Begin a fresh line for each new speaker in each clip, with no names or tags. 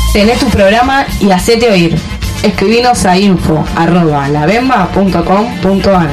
Tené tu programa y hacete oír. Escribinos a info@labemba.com.ar.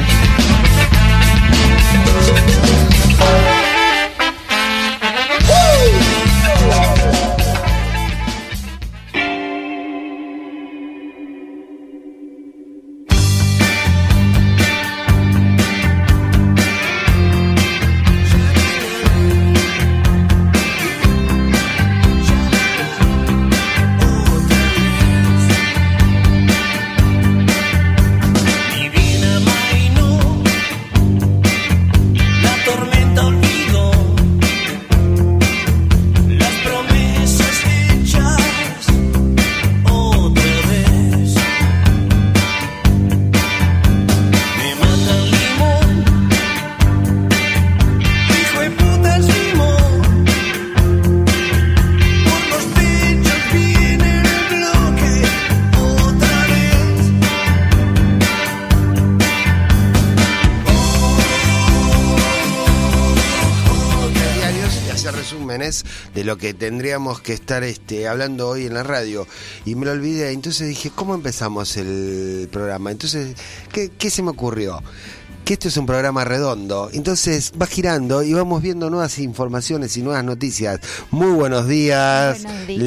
De lo que tendríamos que estar hablando hoy en la radio, y me lo olvidé. Entonces dije, ¿cómo empezamos el programa? Entonces, ¿qué se me ocurrió? Que esto es un programa redondo, entonces va girando y vamos viendo nuevas informaciones y nuevas noticias. Muy buenos días,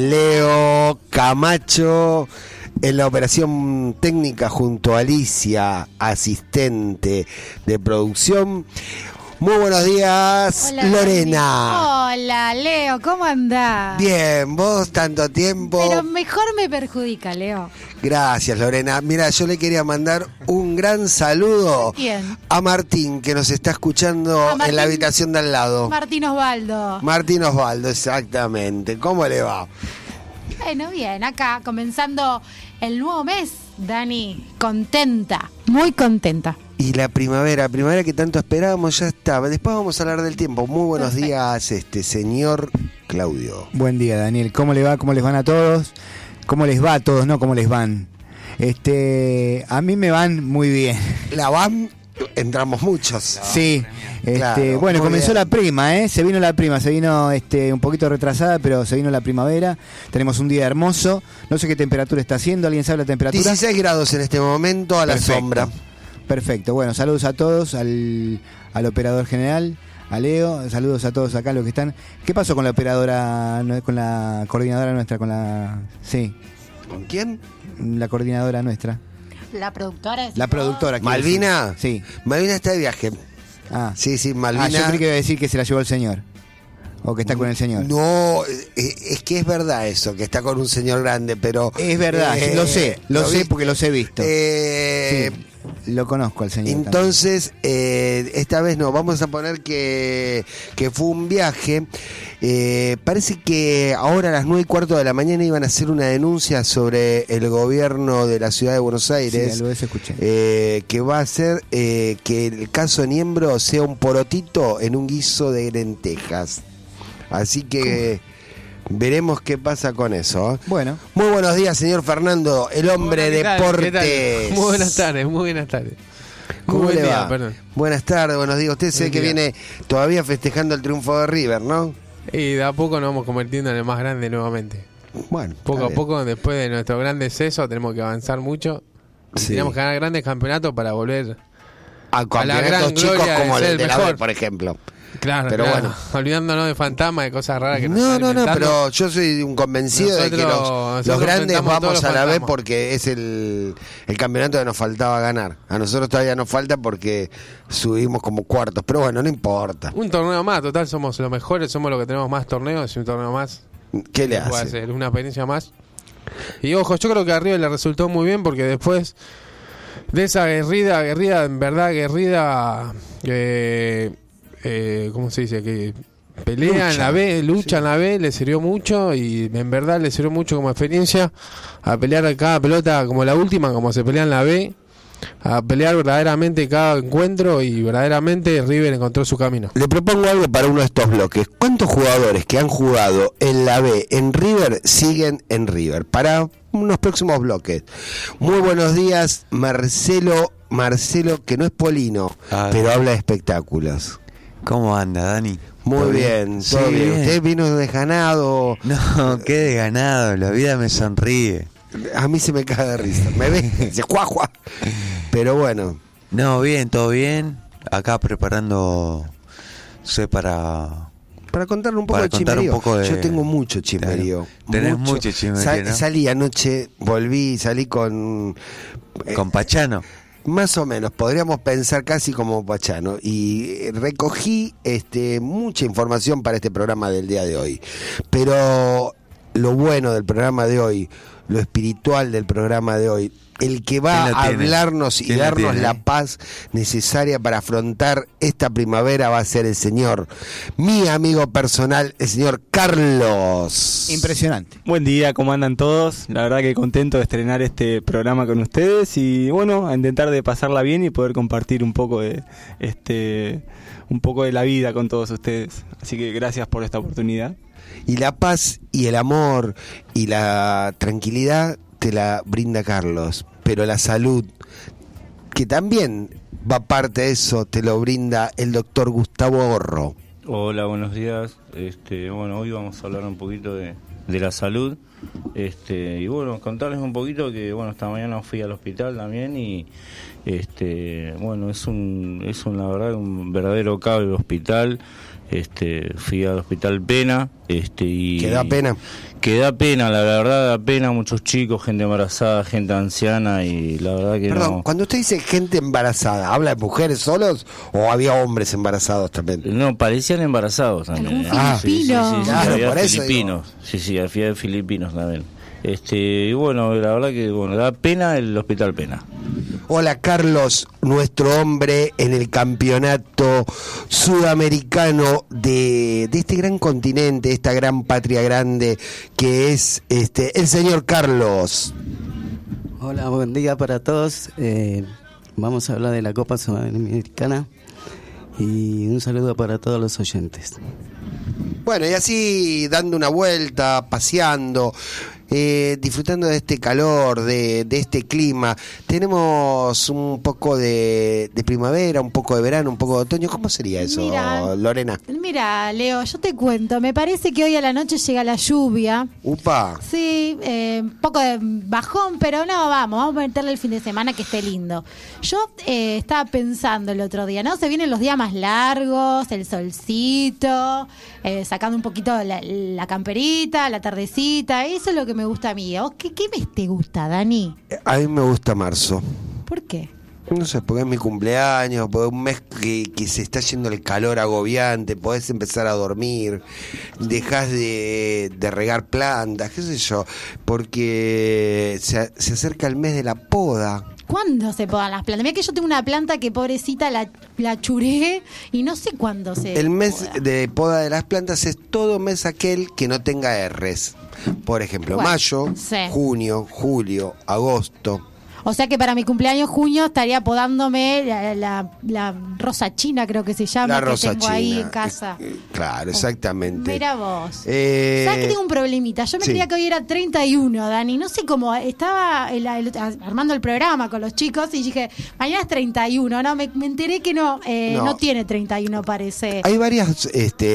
Leo Camacho en la operación técnica junto a Alicia, asistente de producción. Muy buenos días. Hola, Lorena.
Hola, Leo, ¿cómo andás?
Bien, vos tanto tiempo.
Pero mejor me perjudica, Leo.
Gracias, Lorena. Mira, yo le quería mandar un gran saludo a Martín, que nos está escuchando en la habitación de al lado.
Martín Osvaldo.
Martín Osvaldo, exactamente. ¿Cómo le va?
Bueno, bien, acá comenzando el nuevo mes, Dani. Contenta, muy contenta.
Y la primavera que tanto esperábamos ya está. Después vamos a hablar del tiempo. Muy buenos días, señor Claudio.
Buen día, Daniel. ¿Cómo le va? ¿Cómo les van a todos? ¿Cómo les va a todos? No, ¿cómo les van? A mí me van muy bien.
¿La van? Entramos muchos.
Sí.
Claro,
bueno, comenzó
bien.
La prima, se vino la prima, se vino un poquito retrasada, pero se vino la primavera. Tenemos un día hermoso. No sé qué temperatura está haciendo. ¿Alguien sabe la temperatura?
16 grados en este momento a la sombra.
Perfecto, bueno, saludos a todos, al operador general, a Leo, saludos a todos acá los que están. ¿Qué pasó con la operadora, con la coordinadora nuestra, Sí.
¿Con quién?
La coordinadora nuestra.
La productora.
La productora.
¿Malvina?
Sí.
Malvina está de viaje. Sí, Malvina.
Yo creí que iba a decir que se la llevó el señor. O que está con el señor.
No, es que es verdad eso, que está con un señor grande, pero...
Es verdad, lo sé porque los he visto. Sí, lo conozco al señor.
Entonces, esta vez no, vamos a poner que fue un viaje. Parece que ahora a las 9:15 de la mañana iban a hacer una denuncia sobre el gobierno de la ciudad de Buenos Aires.
Sí, algo de eso escuché.
Que va a hacer que el caso Niembro sea un porotito en un guiso de lentejas. Así que veremos qué pasa con eso.
Bueno.
Muy buenos días, señor Fernando, el hombre de deportes.
Muy buenas tardes.
¿Cómo le va? Buenas tardes, buenos días. Usted sé que viene todavía festejando el triunfo de River, ¿no?
Y de a poco nos vamos convirtiendo en el más grande nuevamente.
Bueno,
poco a poco, después de nuestro gran deceso, tenemos que avanzar mucho. Sí. Tenemos que ganar grandes campeonatos para volver
a la gran chicos gloria como el de la B, por ejemplo.
Claro, pero bueno, olvidándonos de fantasmas, de cosas raras que
no, pero yo soy un convencido de que los grandes vamos a la B porque es el campeonato que nos faltaba ganar. A nosotros todavía nos falta porque subimos como cuartos, pero bueno, no importa.
Un torneo más, total, somos los mejores, somos los que tenemos más torneos y un torneo más.
¿Qué le hace?
Puede hacer una experiencia más. Y ojo, yo creo que a River le resultó muy bien porque después de esa guerrida, en verdad, ¿cómo se dice? Que pelea en la B, lucha en la B, le sirvió mucho y en verdad le sirvió mucho como experiencia a pelear cada pelota como la última, como se pelea en la B, a pelear verdaderamente cada encuentro y verdaderamente River encontró su camino.
Le propongo algo para uno de estos bloques. ¿Cuántos jugadores que han jugado en la B, en River, siguen en River? Para unos próximos bloques. Muy buenos días, Marcelo, que no es Polino, pero habla de espectáculos.
¿Cómo anda, Dani?
Muy bien,
Sí,
todo bien.
bien.
¿Usted vino desganado?
No, qué desganado, la vida me sonríe.
A mí se me cae de risa. Me ve, dice juá, juá. Pero bueno,
No, bien, todo bien. Acá preparando, para
contarle un poco
Para
de
contar un
chismerío.
poco de-
Yo tengo mucho chismerío.
Claro. Tenés mucho chismerío, ¿no?
Salí anoche, salí con...
con Pachano.
Más o menos, podríamos pensar casi como Pachano. Y recogí mucha información para este programa del día de hoy. Pero lo bueno del programa de hoy, lo espiritual del programa de hoy, el que va
¿Quién lo
a
tiene?
hablarnos y
¿Quién lo
darnos
tiene?
la paz necesaria para afrontar esta primavera va a ser el señor, mi amigo personal, el señor Carlos.
Impresionante.
Buen día, ¿cómo andan todos? La verdad que contento de estrenar este programa con ustedes y bueno, a intentar de pasarla bien y poder compartir un poco de la vida con todos ustedes. Así que gracias por esta oportunidad.
Y la paz y el amor y la tranquilidad te la brinda Carlos, pero la salud, que también va parte de eso, te lo brinda el doctor Gustavo Gorro.
Hola, buenos días. Bueno, hoy vamos a hablar un poquito de la salud. Y bueno, contarles un poquito que bueno, esta mañana fui al hospital también y bueno, es la verdad un verdadero caos el hospital. Fui al hospital Pena, y
¿Que da pena?
que da pena, la verdad da pena, muchos chicos, gente embarazada, gente anciana y la verdad que
Perdón,
no.
cuando usted dice gente embarazada, ¿habla de mujeres solos o había hombres embarazados también?
No, parecían embarazados también.
¿Algún filipino?
Claro,
había
por eso
filipinos. Sí, había filipinos también. Y bueno, la verdad que bueno, da pena el hospital Pena.
Hola Carlos, nuestro hombre en el campeonato sudamericano de este gran continente, esta gran patria grande que es el señor Carlos.
Hola, buen día para todos. Vamos a hablar de la Copa Sudamericana y un saludo para todos los oyentes.
Bueno, y así dando una vuelta, paseando, disfrutando de este calor, de este clima. Tenemos un poco de primavera, un poco de verano, un poco de otoño. ¿Cómo sería eso,
Mira,
Lorena?
Mira, Leo, yo te cuento, me parece que hoy a la noche llega la lluvia.
Upa.
Sí, un poco de bajón, pero no, vamos a meterle el fin de semana que esté lindo. Yo estaba pensando el otro día, ¿no? Se vienen los días más largos, el solcito, sacando un poquito la camperita, la tardecita, eso es lo que me gusta a mí. ¿Qué mes te gusta, Dani?
A mí me gusta marzo.
¿Por qué?
No sé, porque es mi cumpleaños, porque es un mes que se está yendo el calor agobiante, podés empezar a dormir, dejás de regar plantas, qué sé yo, porque se acerca el mes de la poda.
¿Cuándo se podan las plantas? Mira que yo tengo una planta que pobrecita la churé y no sé cuándo se
El mes
poda.
de poda de las plantas es todo mes aquel que no tenga R's. Por ejemplo,
Bueno,
mayo,
sí.
junio, julio, agosto.
O sea que para mi cumpleaños junio estaría podándome la rosa china, creo que se llama,
La
que
rosa
tengo ahí
china.
en casa.
Claro, exactamente.
Mira vos. ¿Sabes
Eh,
que tengo un problemita? Yo me
sí.
creía que hoy era 31, Dani. No sé cómo. Estaba armando el programa con los chicos y dije, mañana es 31. No, me enteré que no tiene 31, parece.
Hay varias...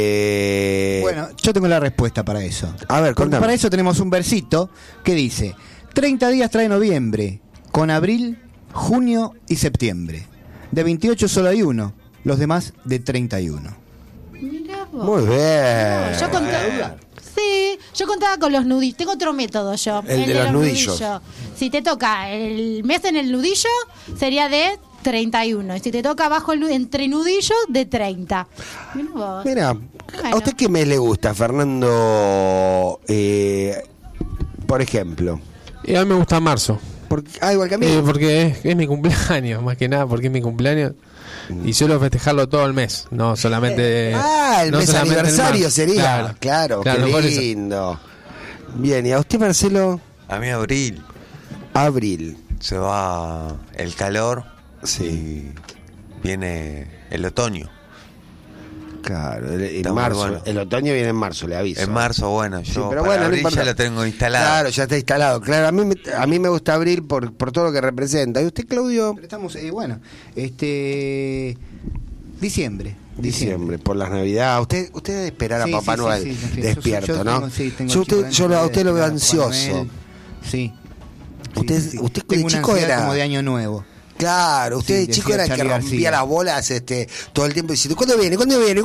Bueno, yo tengo la respuesta para eso.
A ver,
Porque
contame.
para eso tenemos un versito que dice: 30 días trae noviembre, con abril, junio y septiembre. De 28 solo hay uno, los demás de 31.
Mirá vos.
Muy bien.
No, yo contaba. Sí, yo contaba con los nudillos. Tengo otro método yo.
El de los nudillos.
Si te toca el mes en el nudillo, sería de 31. Y si te toca abajo entre nudillos, de 30. Mirá vos.
Mira,
Bueno.
¿a usted qué mes le gusta, Fernando? Por ejemplo.
Y a mí me gusta marzo.
Igual que a mí.
Porque es mi cumpleaños, más que nada, porque es mi cumpleaños. Y suelo festejarlo todo el mes, no solamente.
El
no
mes
solamente el
aniversario
marzo.
sería. Claro,
por
qué
eso.
lindo. Bien, ¿y a usted, Marcelo?
A mí abril
Abril.
se va el calor
Sí.
y viene el otoño.
Claro, en
Está muy
marzo.
bueno.
El otoño viene en marzo, le aviso.
En marzo, bueno, yo
Sí, pero
para
bueno, no
abril
importa.
ya lo tengo instalado.
Claro, ya está instalado. Claro, a mí me gusta abril por todo lo que representa. ¿Y usted, Claudio?
Pero estamos, diciembre.
Diciembre, por las Navidades. Usted debe esperar a Papá Noel despierto,
yo
¿no?
Yo
a usted lo veo ansioso.
Sí.
Usted de chico era
como de Año Nuevo.
Claro, usted de chico era el que rompía las bolas todo el tiempo diciendo ¿cuándo viene?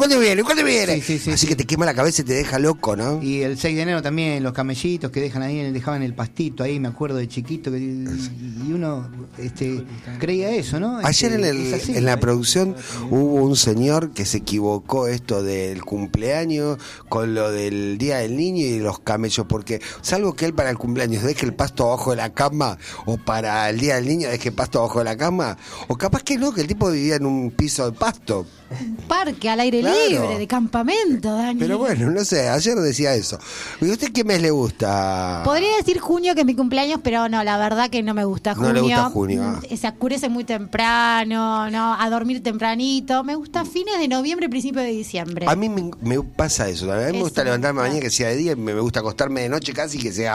Así que te quema la cabeza y te deja loco, ¿no?
Y el 6 de enero también, los camellitos que dejaban el pastito ahí, me acuerdo de chiquito, y uno creía eso, ¿no?
Ayer en la producción hubo un señor que se equivocó esto del cumpleaños con lo del Día del Niño y los camellos, porque salvo que él para el cumpleaños deje el pasto abajo de la cama, o para el Día del Niño deje el pasto abajo de la cama, o capaz que no, que el tipo vivía en un piso de pasto.
Un parque al aire libre, de campamento, Dani.
Pero bueno, no sé, ayer decía eso. ¿Y usted qué mes le gusta?
Podría decir junio, que es mi cumpleaños, pero no, la verdad que no me gusta junio.
No le gusta junio.
Se oscurece muy temprano, ¿no? A dormir tempranito. Me gusta fines de noviembre, principio de diciembre.
A mí me pasa eso. A mí me gusta levantarme mañana que sea de día, y me gusta acostarme de noche casi que sea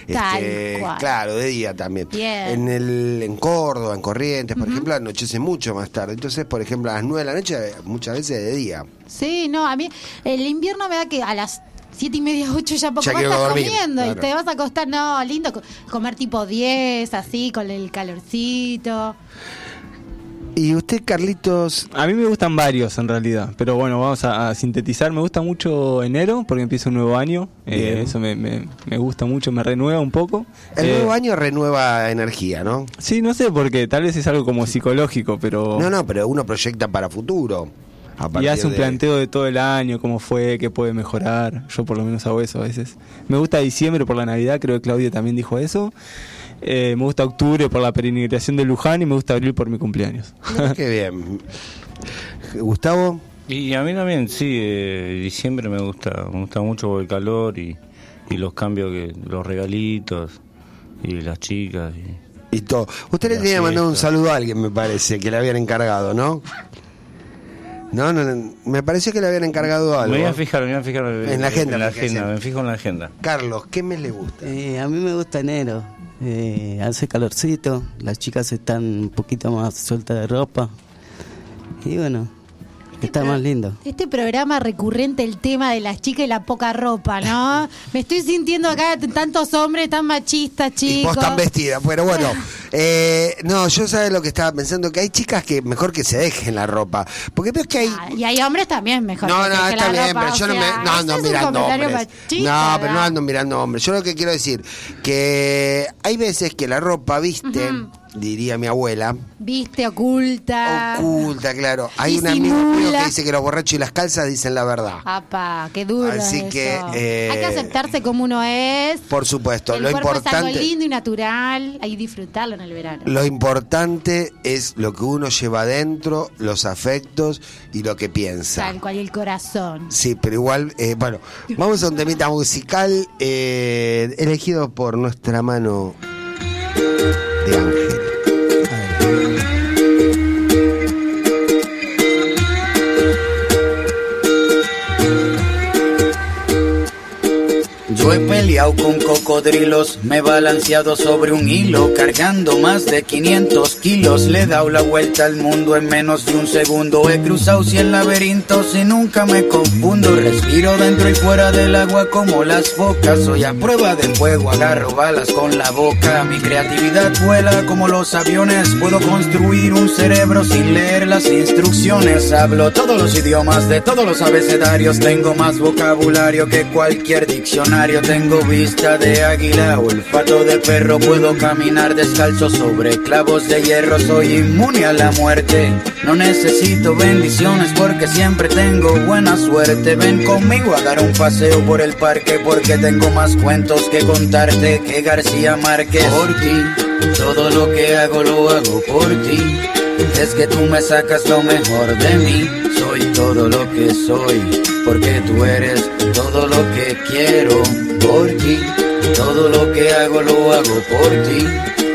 claro, de día también.
Bien.
En Córdoba, en Corrientes, por ejemplo, anochece mucho más tarde. Entonces, por ejemplo, a las 9 de la noche muchas veces de día.
Sí, no, a mí el invierno me da que a las 7:30, 8 ya poco más estás comiendo, claro. Y te vas a acostar, no, lindo comer tipo 10, así, con el calorcito.
¿Y usted, Carlitos?
A mí me gustan varios en realidad, pero bueno, vamos a sintetizar. Me gusta mucho enero porque empieza un nuevo año, eso me gusta mucho, me renueva un poco.
El nuevo año renueva energía, ¿no?
Sí, no sé por qué, tal vez es algo como psicológico, pero...
No, pero uno proyecta para futuro.
Y hace un planteo de todo el año, cómo fue, qué puede mejorar. Yo por lo menos hago eso a veces. Me gusta diciembre por la Navidad, creo que Claudio también dijo eso. Me gusta octubre por la peregrinación de Luján y me gusta abril por mi cumpleaños.
Qué bien. Gustavo.
Y a mí también, sí, diciembre me gusta mucho por el calor y los cambios, los regalitos y las chicas.
Y todo. Usted le tenía que mandar un saludo a alguien, me parece, que le habían encargado, ¿no? No, me pareció que le habían encargado algo.
Me voy a fijar
en la agenda.
Me fijo en la agenda.
Carlos, ¿qué mes le gusta?
A mí me gusta enero. Hace calorcito, las chicas están un poquito más sueltas de ropa. Y bueno, está más lindo.
Este programa recurrente, el tema de las chicas y la poca ropa, ¿no? Me estoy sintiendo acá tantos hombres tan machistas, chicos.
Y vos tan vestida, pero bueno. No, yo sabes lo que estaba pensando, que hay chicas que mejor que se dejen la ropa. Porque veo que hay...
y hay hombres también mejor que se dejen la ropa.
No, está bien, pero yo no ando mirando hombres.
Machista,
pero no ando mirando hombres. Yo lo que quiero decir, que hay veces que la ropa, viste... diría mi abuela.
Viste, oculta.
Oculta, claro. Hay un amigo mío que dice que los borrachos y las calzas dicen la verdad.
Apa, qué duro.
Así
eso.
Que
hay que aceptarse como uno es.
Por supuesto.
El cuerpo es algo lindo y natural. Hay que disfrutarlo en el verano.
Lo importante es lo que uno lleva adentro, los afectos y lo que piensa.
Tal cual, y el corazón.
Sí, pero igual, bueno, vamos a un temita musical elegido por nuestra mano de Ángel.
Yo he peleado con cocodrilos, me he balanceado sobre un hilo, cargando más de 500 kilos. Le he dado la vuelta al mundo en menos de un segundo. He cruzado 100 laberintos y nunca me confundo. Respiro dentro y fuera del agua como las focas. Soy a prueba de fuego, agarro balas con la boca. Mi creatividad vuela como los aviones. Puedo construir un cerebro sin leer las instrucciones. Hablo todos los idiomas de todos los abecedarios. Tengo más vocabulario que cualquier diccionario. Tengo vista de águila, olfato de perro. Puedo caminar descalzo sobre clavos de hierro. Soy inmune a la muerte. No necesito bendiciones porque siempre tengo buena suerte. Ven conmigo a dar un paseo por el parque porque tengo más cuentos que contarte que García Márquez. Por ti, todo lo que hago lo hago por ti. Es que tú me sacas lo mejor de mí. Soy todo lo que soy porque tú eres todo lo que quiero. Por ti, todo lo que hago lo hago por ti.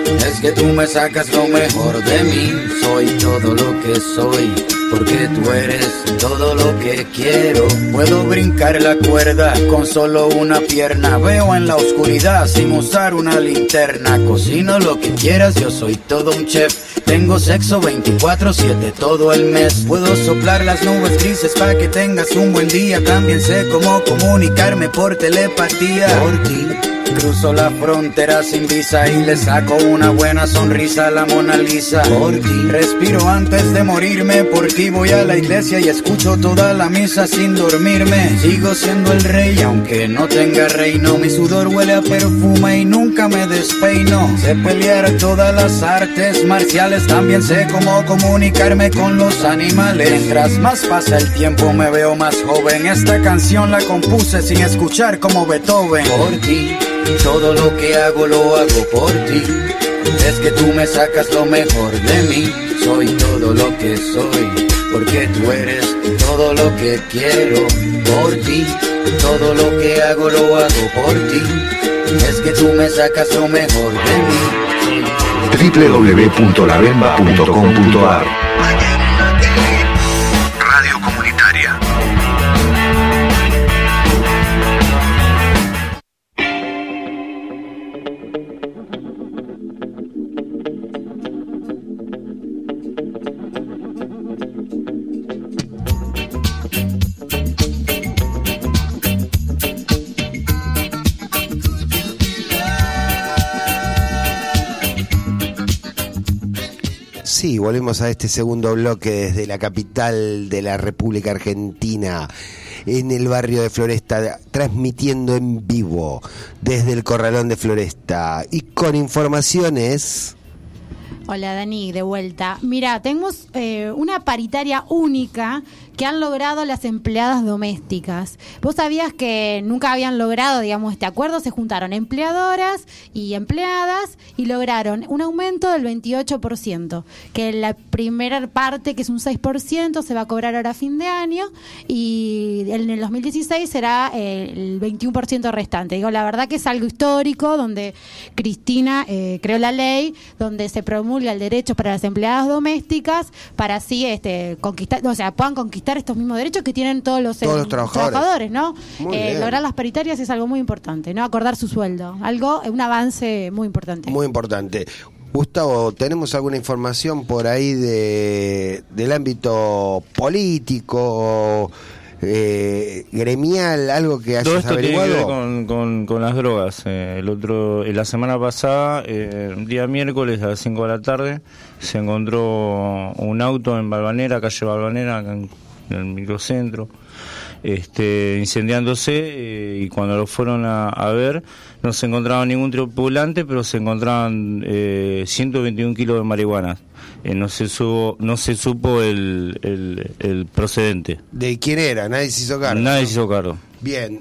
Es que tú me sacas lo mejor de mí. Soy todo lo que soy, porque tú eres todo lo que quiero. Puedo brincar la cuerda con solo una pierna. Veo en la oscuridad sin usar una linterna. Cocino lo que quieras, yo soy todo un chef. Tengo sexo 24/7 todo el mes. Puedo soplar las nubes grises para que tengas un buen día. También sé cómo comunicarme por telepatía. Por ti cruzo la frontera sin visa y le saco una buena sonrisa a la Mona Lisa. Por ti respiro antes de morirme, por ti voy a la iglesia y escucho toda la misa sin dormirme. Sigo siendo el rey aunque no tenga reino. Mi sudor huele a perfume y nunca me despeino. Sé pelear todas las artes marciales, también sé cómo comunicarme con los animales. Mientras más pasa el tiempo me veo más joven. Esta canción la compuse sin escuchar como Beethoven. Por ti todo lo que hago lo hago por ti. Es que tú me sacas lo mejor de mí. Soy todo lo que soy, porque tú eres todo lo que quiero. Por ti, todo lo que hago lo hago por ti. Es que tú me sacas lo mejor de mí.
www.labemba.com.ar Radio Comunitaria.
Sí, volvemos a este segundo bloque desde la capital de la República Argentina, en el barrio de Floresta, transmitiendo en vivo desde el Corralón de Floresta y con informaciones.
Hola Dani, de vuelta. Mira, tenemos una paritaria única que han logrado las empleadas domésticas. ¿Vos sabías que nunca habían logrado, digamos, este acuerdo? Se juntaron empleadoras y empleadas y lograron un aumento del 28%, que la primera parte, que es un 6%, se va a cobrar ahora a fin de año, y en el 2016 será el 21% restante. Digo, la verdad que es algo histórico, donde Cristina creó la ley, donde se promulga el derecho para las empleadas domésticas, para así conquistar, o sea, puedan conquistar estos mismos derechos que tienen todos los trabajadores, ¿no? Lograr las paritarias es algo muy importante, ¿no? Acordar su sueldo, un avance muy importante.
Muy importante. Gustavo, ¿tenemos alguna información por ahí del ámbito político, gremial, algo que hayas averiguado?
Todo esto tiene que ver con las drogas. La semana pasada, día miércoles a las 5 de la tarde, se encontró un auto en Balvanera, calle Balvanera, en el microcentro, incendiándose, y cuando lo fueron a ver no se encontraba ningún tripulante, pero se encontraban 121 kilos de marihuana. No se supo el procedente.
¿De quién era? Nadie se hizo cargo.
Nadie se hizo cargo.
Bien,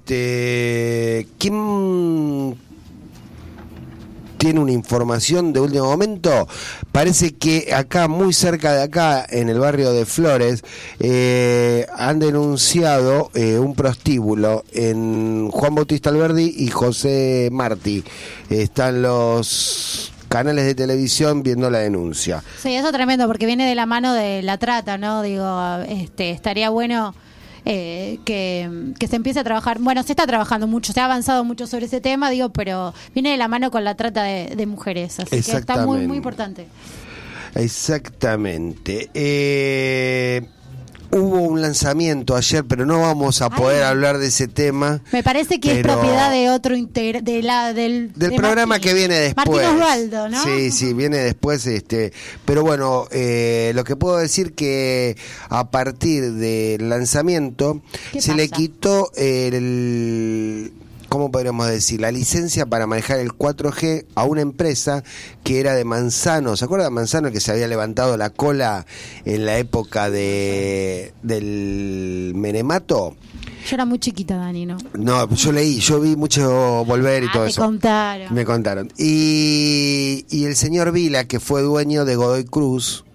¿quién tiene una información de último momento? Parece que acá, muy cerca de acá, en el barrio de Flores, han denunciado un prostíbulo en Juan Bautista Alberdi y José Martí. Están los canales de televisión viendo la denuncia.
Sí, eso es tremendo, porque viene de la mano de la trata, ¿no? Digo, estaría bueno que se empiece a trabajar. Bueno, se está trabajando mucho, se ha avanzado mucho sobre ese tema, digo, pero viene de la mano con la trata de mujeres, así que está muy, muy importante.
Exactamente. Hubo un lanzamiento ayer, pero no vamos a poder hablar de ese tema.
Me parece que es propiedad de otro del
programa
Martín,
que viene después.
Martín Osvaldo, ¿no?
Sí, viene después. Pero bueno, lo que puedo decir que a partir del lanzamiento se le quitó ¿cómo podríamos decir? La licencia para manejar el 4G a una empresa que era de Manzano. ¿Se acuerda de Manzano, que se había levantado la cola en la época del Menemato?
Yo era muy chiquita, Dani, ¿no?
No, yo vi mucho Volver y todo eso. Me contaron. Y el señor Vila, que fue dueño de Godoy Cruz,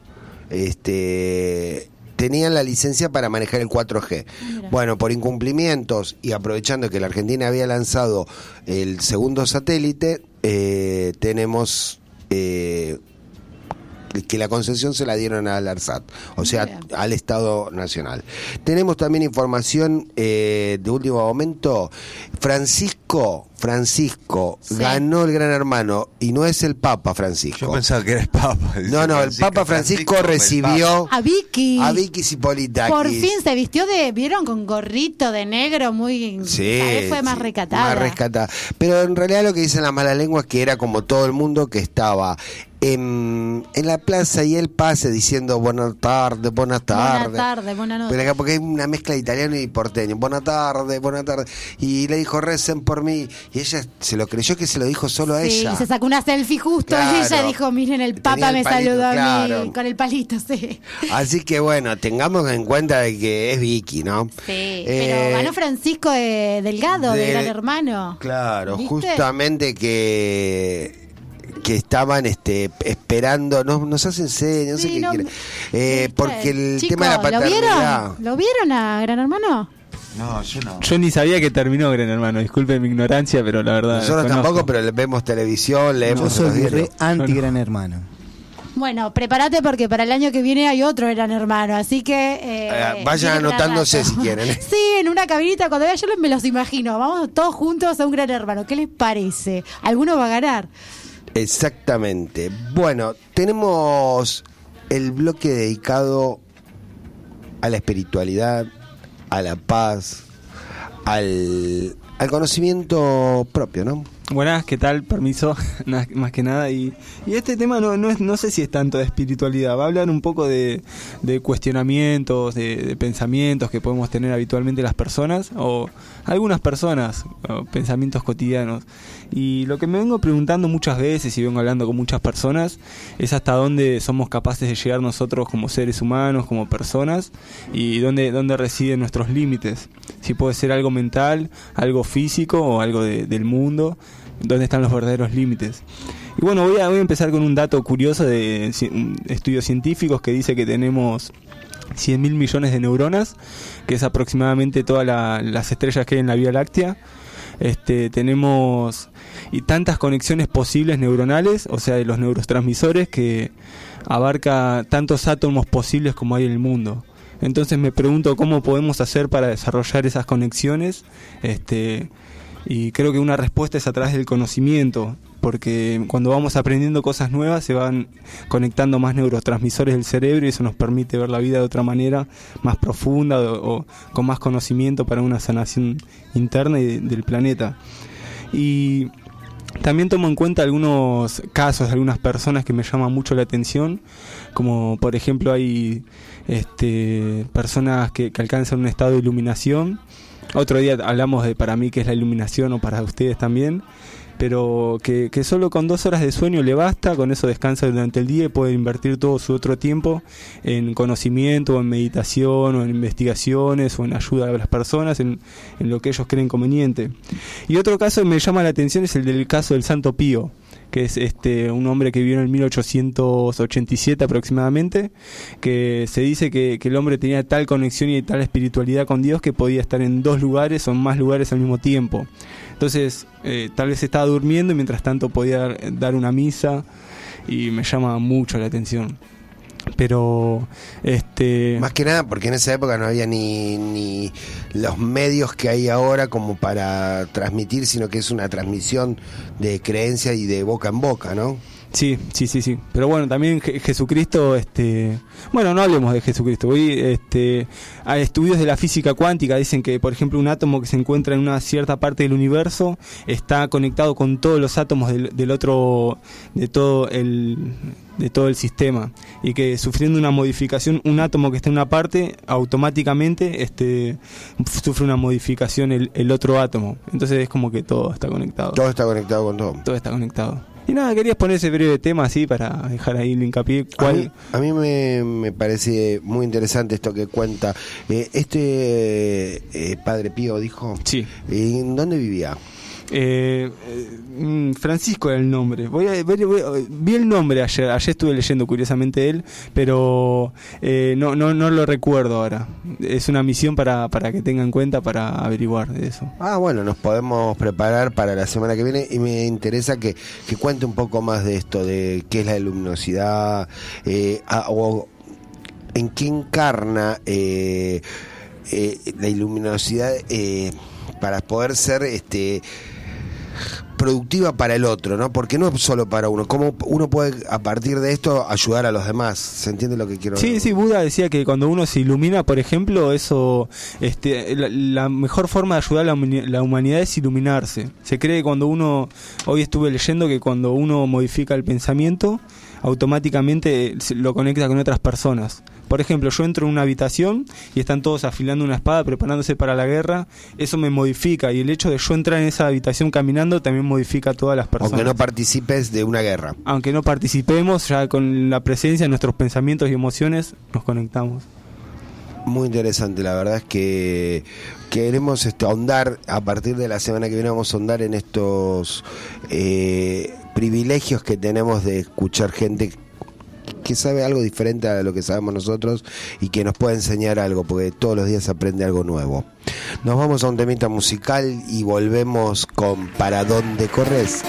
tenían la licencia para manejar el 4G. Bueno, por incumplimientos y aprovechando que la Argentina había lanzado el segundo satélite, tenemos que la concesión se la dieron al ARSAT, o sea, al Estado Nacional. Tenemos también información de último momento. Francisco
Sí.
ganó el Gran Hermano y no es el Papa Francisco.
Yo pensaba que era el Papa. Dice
No, el Papa Francisco recibió
a Vicky.
a Vicky Zipolitakis.
Por fin se vistió ¿vieron? Con gorrito de negro, muy...
Sí,
cada vez fue más recatada.
Más rescatada. Pero en realidad lo que dicen las malas lenguas es que era como todo el mundo que estaba en la plaza y él pase diciendo buenas tardes.
Buenas tardes, buenas noches.
Pero acá porque hay una mezcla de italiano y porteño. Buenas tardes. Y le dijo recen por mí. Y ella se lo creyó que se lo dijo solo a ella.
Y se sacó una selfie justo y ella dijo, miren, el Papa me
palito,
saludó a
claro.
mí con el palito, sí.
Así que bueno, tengamos en cuenta de que es Vicky, ¿no?
Sí, pero ganó Francisco Delgado, de Gran Hermano.
Claro,
¿Viste?
justamente que estaban esperando, nos hacen señas, no sé qué quieren. Porque el
Chicos,
tema de la paternidad.
¿Lo vieron a Gran Hermano?
No, yo no.
Yo ni sabía que terminó Gran Hermano, disculpe mi ignorancia, pero la verdad.
Nosotros
conozco.
tampoco, pero vemos televisión, leemos
Yo soy
los diarios.
re anti Gran Hermano.
Bueno, prepárate porque para el año que viene hay otro Gran Hermano, así que...
vayan
viene para
anotándose
rato.
si quieren.
Sí, en una cabinita, cuando vea yo me los imagino. Vamos todos juntos a un Gran Hermano. ¿Qué les parece? ¿Alguno va a ganar?
Exactamente. Bueno, tenemos el bloque dedicado a la espiritualidad, a la paz, al conocimiento propio, ¿no?
Buenas, ¿qué tal? Permiso, más que nada. Y este tema no sé si es tanto de espiritualidad. Va a hablar un poco de cuestionamientos, de pensamientos que podemos tener habitualmente las personas, o algunas personas, o pensamientos cotidianos. Y lo que me vengo preguntando muchas veces y vengo hablando con muchas personas es hasta dónde somos capaces de llegar nosotros como seres humanos, como personas, y dónde residen nuestros límites. Si puede ser algo mental, algo físico o algo del mundo. ¿Dónde están los verdaderos límites? Y bueno, voy a empezar con un dato curioso de estudios científicos que dice que tenemos 100.000 millones de neuronas, que es aproximadamente todas las estrellas que hay en la Vía Láctea. Tenemos y tantas conexiones posibles neuronales, o sea, de los neurotransmisores, que abarca tantos átomos posibles como hay en el mundo. Entonces me pregunto cómo podemos hacer para desarrollar esas conexiones, y creo que una respuesta es a través del conocimiento, porque cuando vamos aprendiendo cosas nuevas se van conectando más neurotransmisores del cerebro y eso nos permite ver la vida de otra manera, más profunda o con más conocimiento para una sanación interna y del planeta. Y también tomo en cuenta algunos casos de algunas personas que me llaman mucho la atención, como por ejemplo hay personas que alcanzan un estado de iluminación. Otro día hablamos de para mí qué es la iluminación, o para ustedes también, pero que solo con 2 horas de sueño le basta, con eso descansa durante el día y puede invertir todo su otro tiempo en conocimiento, o en meditación, o en investigaciones, o en ayuda a las personas, en lo que ellos creen conveniente. Y otro caso que me llama la atención es el del caso del Santo Pío, que es un hombre que vivió en el 1887 aproximadamente, que se dice que el hombre tenía tal conexión y tal espiritualidad con Dios que podía estar en 2 lugares o en más lugares al mismo tiempo. Entonces, tal vez estaba durmiendo y mientras tanto podía dar una misa, y me llama mucho la atención. Pero
más que nada porque en esa época no había ni los medios que hay ahora como para transmitir, sino que es una transmisión de creencia y de boca en boca, ¿no?
Sí. Pero bueno, también Jesucristo, bueno, no hablemos de Jesucristo. Hoy hay estudios de la física cuántica, dicen que, por ejemplo, un átomo que se encuentra en una cierta parte del universo está conectado con todos los átomos de todo el sistema, y que sufriendo una modificación, un átomo que está en una parte automáticamente sufre una modificación el otro átomo. Entonces es como que todo está conectado.
Todo está conectado con todo.
Todo está conectado. Y nada, querías poner ese breve tema así para dejar ahí el hincapié.
A mí me parece muy interesante esto que cuenta. Padre Pío dijo.
Sí.
¿En dónde vivía?
Francisco era el nombre. Vi el nombre ayer estuve leyendo curiosamente él, pero no lo recuerdo ahora. Es una misión para que tengan en cuenta para averiguar de eso.
Bueno, nos podemos preparar para la semana que viene y me interesa que cuente un poco más de esto, de qué es la luminosidad, o en qué encarna la luminosidad para poder ser productiva para el otro, ¿no? Porque no es solo para uno. ¿Cómo uno puede, a partir de esto, ayudar a los demás? ¿Se entiende lo que quiero decir?
Sí, Buda decía que cuando uno se ilumina, por ejemplo, eso, la mejor forma de ayudar a la humanidad es iluminarse. Se cree que hoy estuve leyendo que cuando uno modifica el pensamiento, automáticamente lo conecta con otras personas. Por ejemplo, yo entro en una habitación y están todos afilando una espada, preparándose para la guerra. Eso me modifica, y el hecho de yo entrar en esa habitación caminando también modifica a todas las personas.
Aunque no participes de una guerra.
Aunque no participemos, ya con la presencia de nuestros pensamientos y emociones nos conectamos.
Muy interesante, la verdad es que queremos ahondar, a partir de la semana que viene vamos a ahondar en estos privilegios que tenemos de escuchar gente que sabe algo diferente a lo que sabemos nosotros y que nos puede enseñar algo, porque todos los días se aprende algo nuevo. Nos vamos a un temita musical y volvemos con ¿Para dónde corres?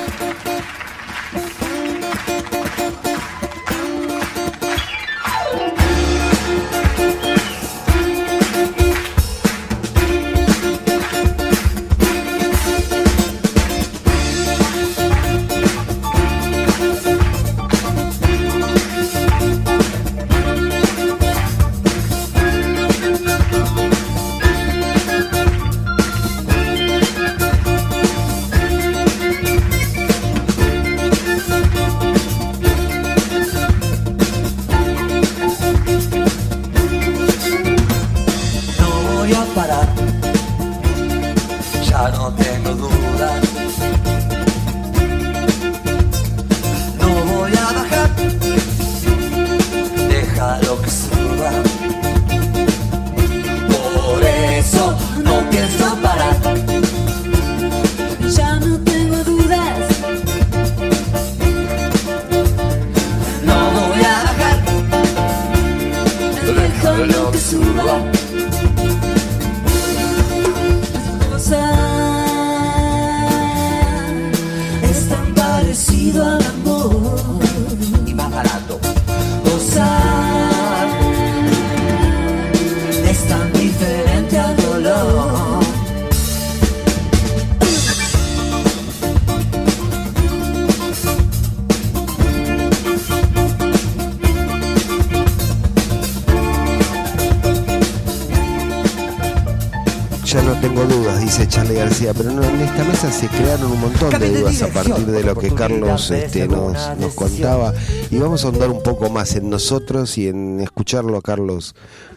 Ya no tengo dudas, dice Charly García, pero no, en esta mesa se crearon un montón de dudas a partir de lo que Carlos nos contaba, y vamos a ahondar un poco más en nosotros y en escucharlo a Carlos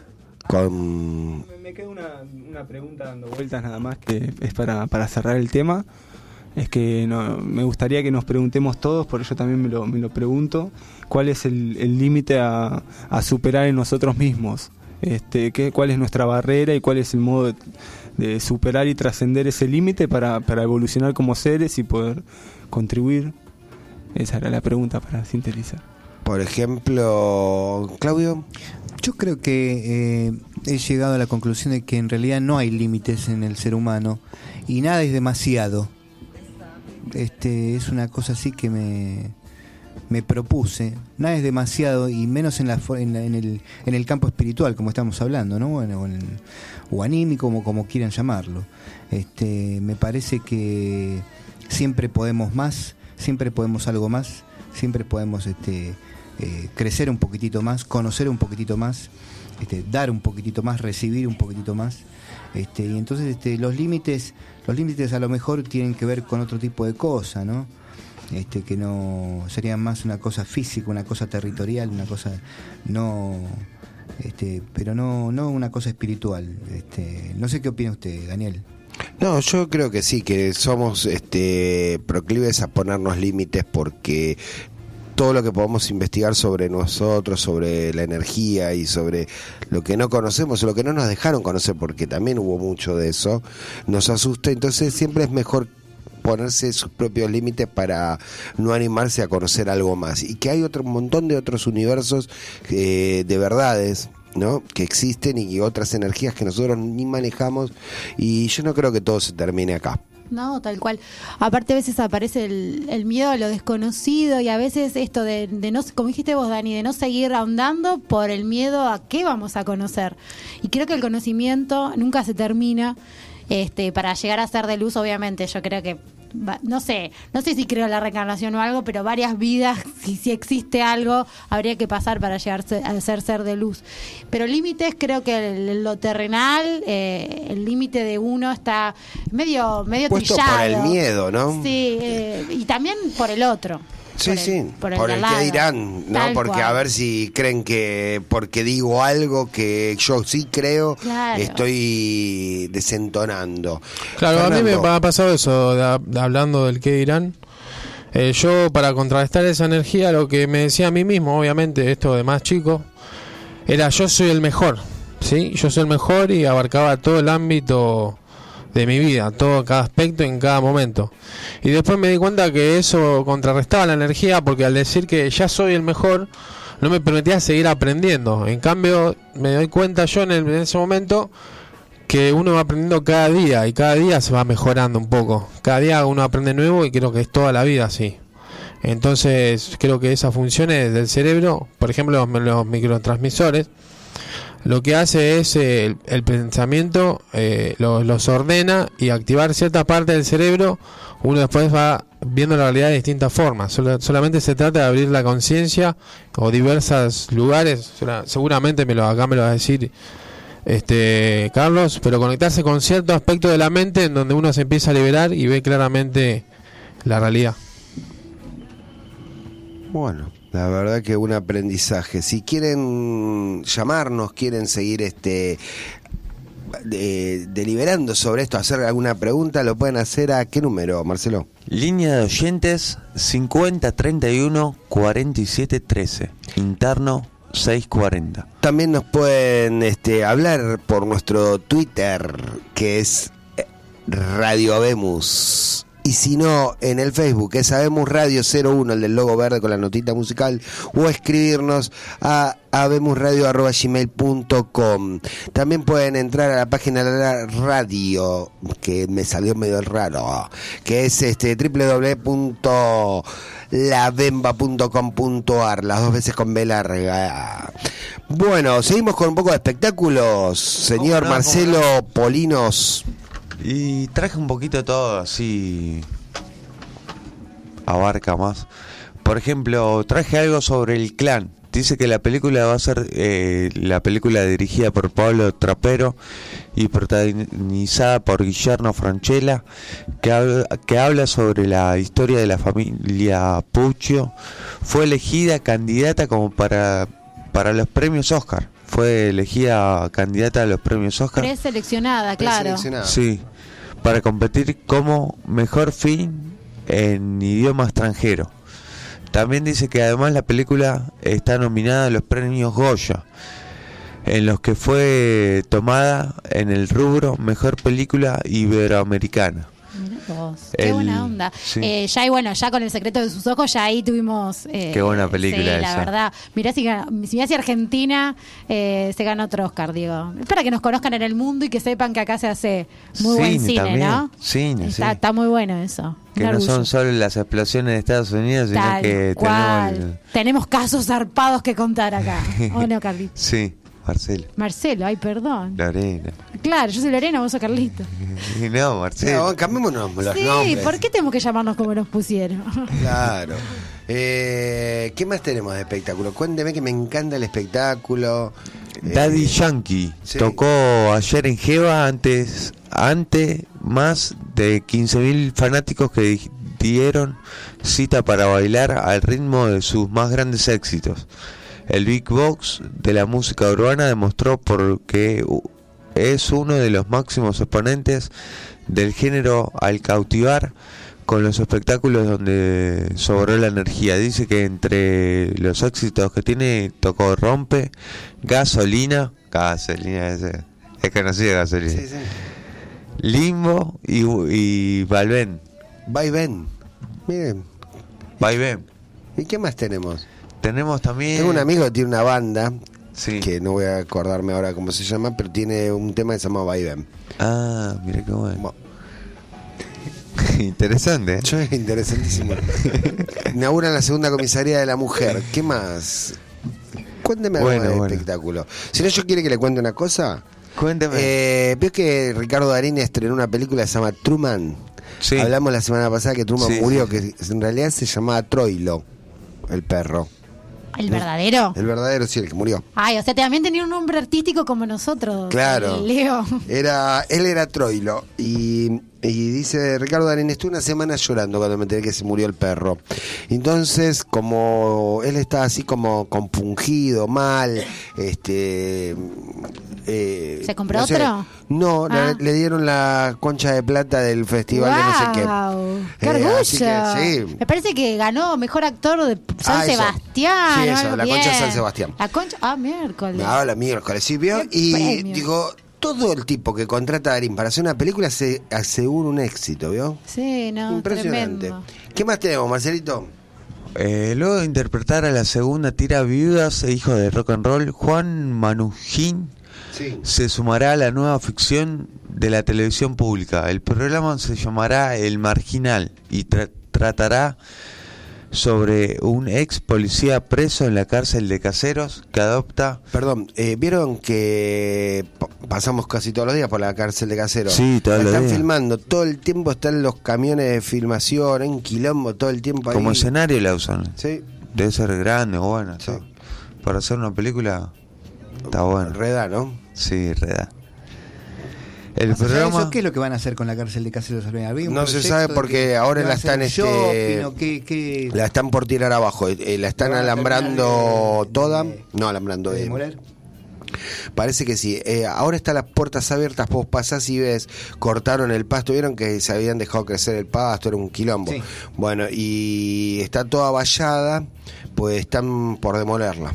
con...
Me queda una pregunta dando vueltas nada más, que es para cerrar el tema. Es que me gustaría que nos preguntemos todos, porque yo también me lo pregunto, ¿cuál es el límite a superar en nosotros mismos? ¿Cuál es nuestra barrera y cuál es el modo de superar y trascender ese límite para evolucionar como seres y poder contribuir? Esa era la pregunta para sintetizar.
Por ejemplo, Claudio.
Yo creo que he llegado a la conclusión de que en realidad no hay límites en el ser humano y nada es demasiado. Es una cosa así que me propuse. Nada es demasiado, y menos en el campo espiritual, como estamos hablando, ¿no? Bueno, o anímico, como quieran llamarlo. Me parece que siempre podemos más, siempre podemos algo más, siempre podemos crecer un poquitito más, conocer un poquitito más, dar un poquitito más, recibir un poquitito más. Y entonces los límites a lo mejor tienen que ver con otro tipo de cosa, ¿no? Que no serían más una cosa física, una cosa territorial, una cosa no, pero no una cosa espiritual. No sé qué opina usted, Daniel.
No, yo creo que sí, que somos proclives a ponernos límites, porque todo lo que podamos investigar sobre nosotros, sobre la energía y sobre lo que no conocemos o lo que no nos dejaron conocer, porque también hubo mucho de eso, nos asusta. Entonces siempre es mejor ponerse sus propios límites para no animarse a conocer algo más. Y que hay un montón de otros universos de verdades, ¿no?, que existen, y otras energías que nosotros ni manejamos, y yo no creo que todo se termine acá.
No, tal cual. Aparte a veces aparece el miedo a lo desconocido, y a veces esto de no, como dijiste vos, Dani, de no seguir ahondando por el miedo a qué vamos a conocer. Y creo que el conocimiento nunca se termina. Para llegar a ser de luz, obviamente, yo creo que no sé si creo en la reencarnación o algo, pero varias vidas, si existe algo, habría que pasar para llegar a ser de luz. Pero límites, creo que lo terrenal, el límite de uno está medio
puesto
trillado.
Por el miedo, ¿no?
Sí, y también por el otro.
Sí, por el
lado.
que dirán, ¿no?
Tal
Porque
cual.
a ver si creen que porque digo algo que yo sí creo,
Claro.
estoy desentonando.
Claro,
Fernando.
a mí me ha pasado eso, hablando del qué dirán. Yo, para contrarrestar esa energía, lo que me decía a mí mismo, obviamente, esto de más chico, era: yo soy el mejor, ¿sí? Yo soy el mejor, y abarcaba todo el ámbito de mi vida, todo, cada aspecto en cada momento. Y después me di cuenta que eso contrarrestaba la energía, porque al decir que ya soy el mejor, no me permitía seguir aprendiendo. En cambio, me doy cuenta yo en ese momento que uno va aprendiendo cada día, y cada día se va mejorando un poco. Cada día uno aprende nuevo, y creo que es toda la vida así. Entonces creo que esas funciones del cerebro, por ejemplo los microtransmisores, lo que hace es el pensamiento, los ordena, y activar cierta parte del cerebro. Uno después va viendo la realidad de distintas formas. Solamente se trata de abrir la conciencia, o diversos lugares. Seguramente acá me lo va a decir Carlos, pero conectarse con cierto aspecto de la mente en donde uno se empieza a liberar y ve claramente la realidad.
Bueno, la verdad que un aprendizaje. Si quieren llamarnos, quieren seguir deliberando sobre esto, hacer alguna pregunta, lo pueden hacer ¿a qué número, Marcelo?
Línea de oyentes 5031 4713, interno 640.
También nos pueden hablar por nuestro Twitter, que es Radio Habemos. Y si no, en el Facebook, es Habemos Radio 01, el del logo verde con la notita musical, o escribirnos a habemosradio@gmail.com. También pueden entrar a la página de la radio, que me salió medio raro, que es www.labemba.com.ar, las 2 veces con B larga. Bueno, seguimos con un poco de espectáculos, señor Marcelo Polinos.
Y traje un poquito de todo, así abarca más. Por ejemplo, traje algo sobre El Clan. Dice que la película va a ser la película dirigida por Pablo Trapero y protagonizada por Guillermo Francella, que habla sobre la historia de la familia Puccio. Fue elegida candidata como para los premios Oscar. Fue elegida candidata a los premios Oscar.
Preseleccionada, claro.
Sí, para competir como mejor film en idioma extranjero. También dice que además la película está nominada a los premios Goya, en los que fue tomada en el rubro mejor película iberoamericana.
Qué buena onda.
Sí.
Ya con El secreto de sus ojos, ya ahí tuvimos...
Qué buena película
sí,
esa.
la verdad. Mirá si Argentina se gana otro Oscar, digo. Es para que nos conozcan en el mundo y que sepan que acá se hace muy buen cine,
también.
¿no?
Cine,
está muy bueno eso.
Que no son solo las explosiones de Estados Unidos, sino
Tal
que
cual. Tenemos casos zarpados que contar acá. ¿O no, Carlito?
Sí,
Marcelo, ay, perdón.
Lorena.
Claro, yo soy Lorena, vos sos Carlito.
No, Marcelo.
No, cambiémonos los
Sí,
nombres.
¿por qué tenemos que llamarnos como nos pusieron?
Claro. ¿Qué más tenemos de espectáculo? Cuénteme, que me encanta el espectáculo.
Daddy Yankee tocó ayer en Jeva ante más de 15.000 fanáticos que dieron cita para bailar al ritmo de sus más grandes éxitos. El Big Box de la música urbana demostró porque es uno de los máximos exponentes del género al cautivar con los espectáculos donde sobró la energía. Dice que entre los éxitos que tiene tocó Rompe, Gasolina, es conocido Gasolina,
Sí.
Limbo y Valven.
Va y ven. Miren.
Va y ven.
¿Y qué más tenemos?
Tenemos también...
Tengo un amigo que tiene una banda,
Sí.
que no voy a acordarme ahora cómo se llama, pero tiene un tema que se llama Va y ven.
Ah, mira qué bueno. Interesante.
Interesantísimo. Inauguran la segunda comisaría de la mujer. ¿Qué más? Cuénteme algo del espectáculo. Si no, yo quiero que le cuente una cosa.
Cuénteme.
¿Vio que Ricardo Darín estrenó una película que se llama Truman?
Sí.
Hablamos la semana pasada que Truman
Sí,
murió,
sí, sí.
que en realidad se llamaba Troilo, el perro.
¿El verdadero?
El verdadero, sí, el que murió.
Ay, o sea, también tenía un nombre artístico como nosotros.
Claro.
Leo.
Él era Troilo. Y dice Ricardo Darín, estuve una semana llorando cuando me enteré que se murió el perro. Entonces, como él estaba así como compungido, mal,
¿Se compró
no sé,
otro?
No, le dieron la concha de plata del festival de no sé qué.
¡Qué orgullo!
Así que, sí.
Me parece que ganó mejor actor de San
eso.
Sebastián.
Sí,
o
eso,
algo
la
bien.
concha de San Sebastián.
La concha, miércoles.
No, la miércoles, ¿sí vio? Y
premio.
digo, todo el tipo que contrata a Darín para hacer una película se asegura un éxito, ¿vio?
Sí, no,
Impresionante.
tremendo.
¿Qué más tenemos, Marcelito?
Luego de interpretar a la segunda tira Viudas e Hijos de Rock and Roll, Juan Manujín se sumará a la nueva ficción de la televisión pública. El programa se llamará El Marginal y tratará sobre un ex policía preso en la cárcel de Caseros que adopta...
Perdón, ¿vieron que pasamos casi todos los días por la cárcel de Caseros?
Sí, todos los
están
días.
filmando, todo el tiempo están los camiones de filmación, en quilombo, todo el tiempo ahí.
Como escenario la usan.
Sí.
Debe ser grande, bueno. Sí. Para hacer una película está bueno.
Reda, ¿no?
Sí, reda. El
Más allá de
programa...
eso, ¿qué es lo que van a hacer con la cárcel de Caseros?
No se sabe porque ahora la están la están por tirar abajo, la están alambrando toda, no alambrando
demoler.
Parece que sí. Ahora están las puertas abiertas, vos pasás y ves, cortaron el pasto, vieron que se habían dejado crecer el pasto, era un quilombo.
Sí.
Bueno, y está toda vallada, pues están por demolerla.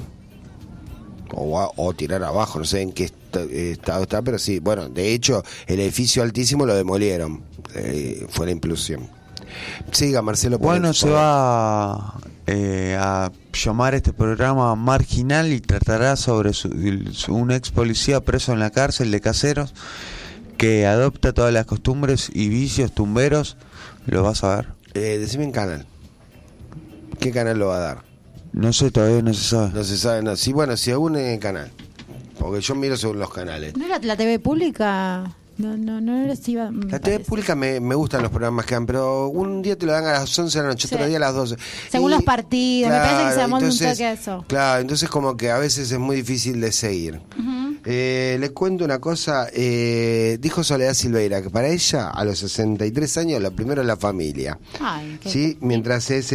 O tirar abajo, no sé en qué estado está, pero sí, bueno, de hecho, el edificio altísimo lo demolieron, fue la implosión. Siga, Marcelo.
Bueno, se va a llamar este programa Marginal y tratará sobre un ex policía preso en la cárcel de Caseros que adopta todas las costumbres y vicios tumberos. ¿Lo vas a ver?
Decime en canal. ¿Qué canal lo va a dar?
No sé, todavía no se sabe.
No se sabe, no. Sí, bueno, si aún en el canal. Porque yo miro según los canales.
¿No era la TV pública? No era así.
La TV pública me gustan los programas que dan, pero un día te lo dan a las 11 de la noche, otro día a las 12.
Según los partidos,
claro,
me parece que se llamó un
entonces,
toque eso.
Claro, entonces como que a veces es muy difícil de seguir. Le cuento una cosa, dijo Soledad Silveira que para ella a los 63 años lo primero es la familia.
Ay,
¿sí? Mientras es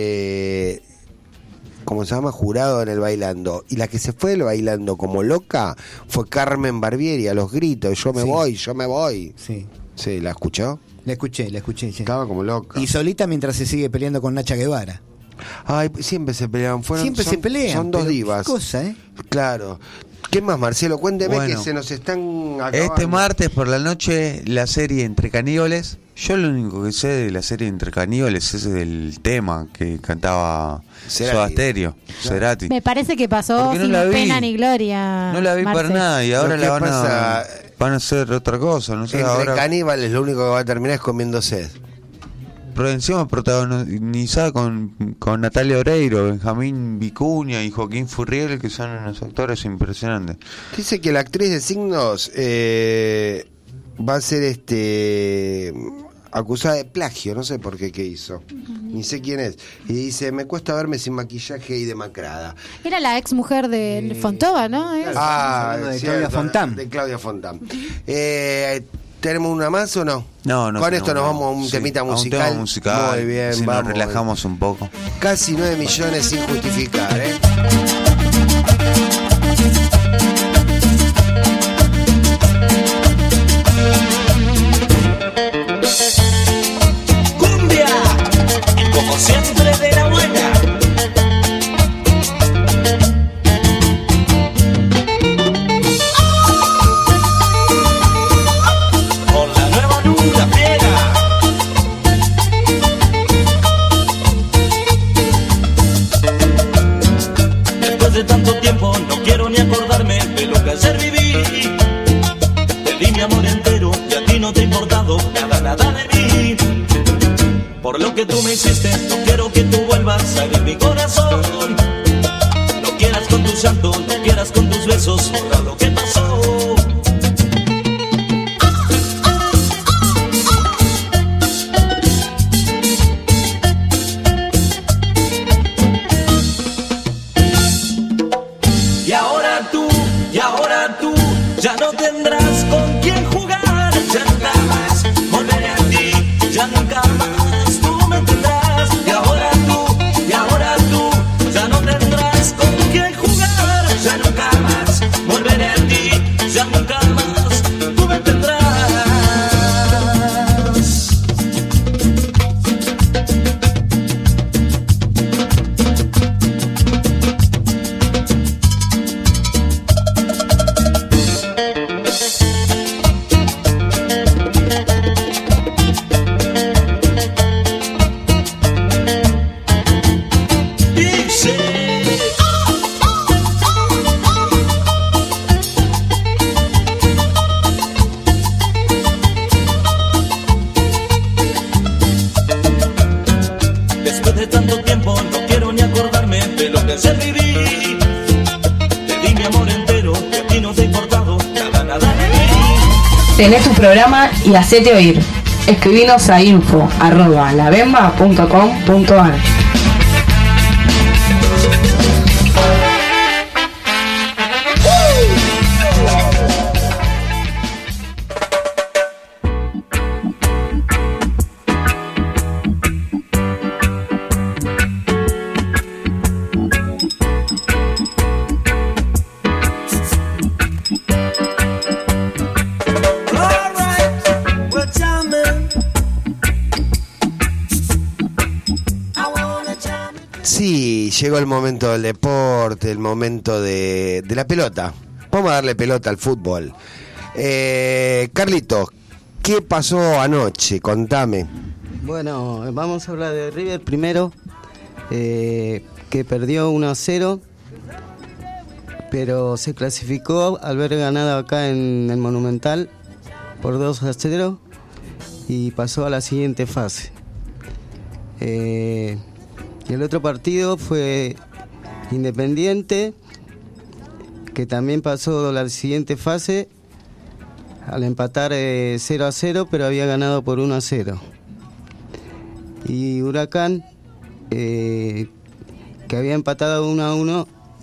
como se llama, jurado en el Bailando. Y la que se fue del Bailando como loca fue Carmen Barbieri, a los gritos, yo me voy.
Sí.
Sí, ¿la escuchó?
La escuché, sí.
Estaba como loca.
Y solita mientras se sigue peleando con Nacha Guevara.
Ay, siempre se pelean.
Se pelean.
Son dos
pero
divas.
qué cosa, ¿eh?
Claro. ¿Qué más, Marcelo? Cuénteme
Bueno,
que se nos están acabando.
Este martes por la noche la serie Entre Caníbales. Yo lo único que sé de la serie Entre Caníbales es el tema que cantaba Soda Stereo, Cerati.
Me parece que pasó
Porque no
sin
la vi.
pena ni gloria.
No la vi para nada y ahora
Lo que
la
pasa-
van a hacer otra cosa, no sé,
Entre
ahora
caníbales lo único que va a terminar es comiéndose.
pero encima protagonizada con Natalia Oreiro, Benjamín Vicuña y Joaquín Furriel, que son unos actores impresionantes.
Dice que la actriz de Signos va a ser acusada de plagio, no sé por qué hizo, ni sé quién es, y dice, me cuesta verme sin maquillaje y demacrada.
Era la ex mujer de Fontova, ¿no?
hablando de Claudia Fontán.
De Claudia Fontán. ¿Tenemos una más o no?
No,
Con esto nos vamos a un temita musical.
A un tema musical.
Muy bien,
si
vamos.
nos relajamos un poco.
Casi 9 millones sin justificar, ¿eh?
Cumbia, como siempre de la buena. Con la nueva luna fiera. quiero ni acordarme de lo que ayer viví. Te di mi amor entero y a ti no te ha importado nada de mí. Por lo que tú me hiciste, no quiero que tú vuelvas a herir mi corazón. No quieras con tu llanto, no quieras con tus besos borrar lo que pasó. Y ahora tú, ya no tendrás con quién jugar. Ya nunca más volveré a ti, ya nunca más tú me tendrás. Y ahora tú, ya no tendrás con quién jugar. Ya nunca más volveré a ti, ya nunca más tú me tendrás. Después de tanto tiempo no quiero ni acordarme de lo que ayer viví. Te di mi amor entero y a ti no te ha importado nada de mí.
Tenés tu programa y hacete oír. Escribinos a info@labemba.com.ar.
Sí, llegó el momento del deporte, el momento de la pelota. Vamos a darle pelota al fútbol. Carlitos, ¿qué pasó anoche? Contame.
Bueno, vamos a hablar de River primero, que perdió 1-0, pero se clasificó al haber ganado acá en el Monumental por 2-0 y pasó a la siguiente fase. Y el otro partido fue Independiente, que también pasó a la siguiente fase al empatar 0-0, pero había ganado por 1-0. Y Huracán, que había empatado 1-1,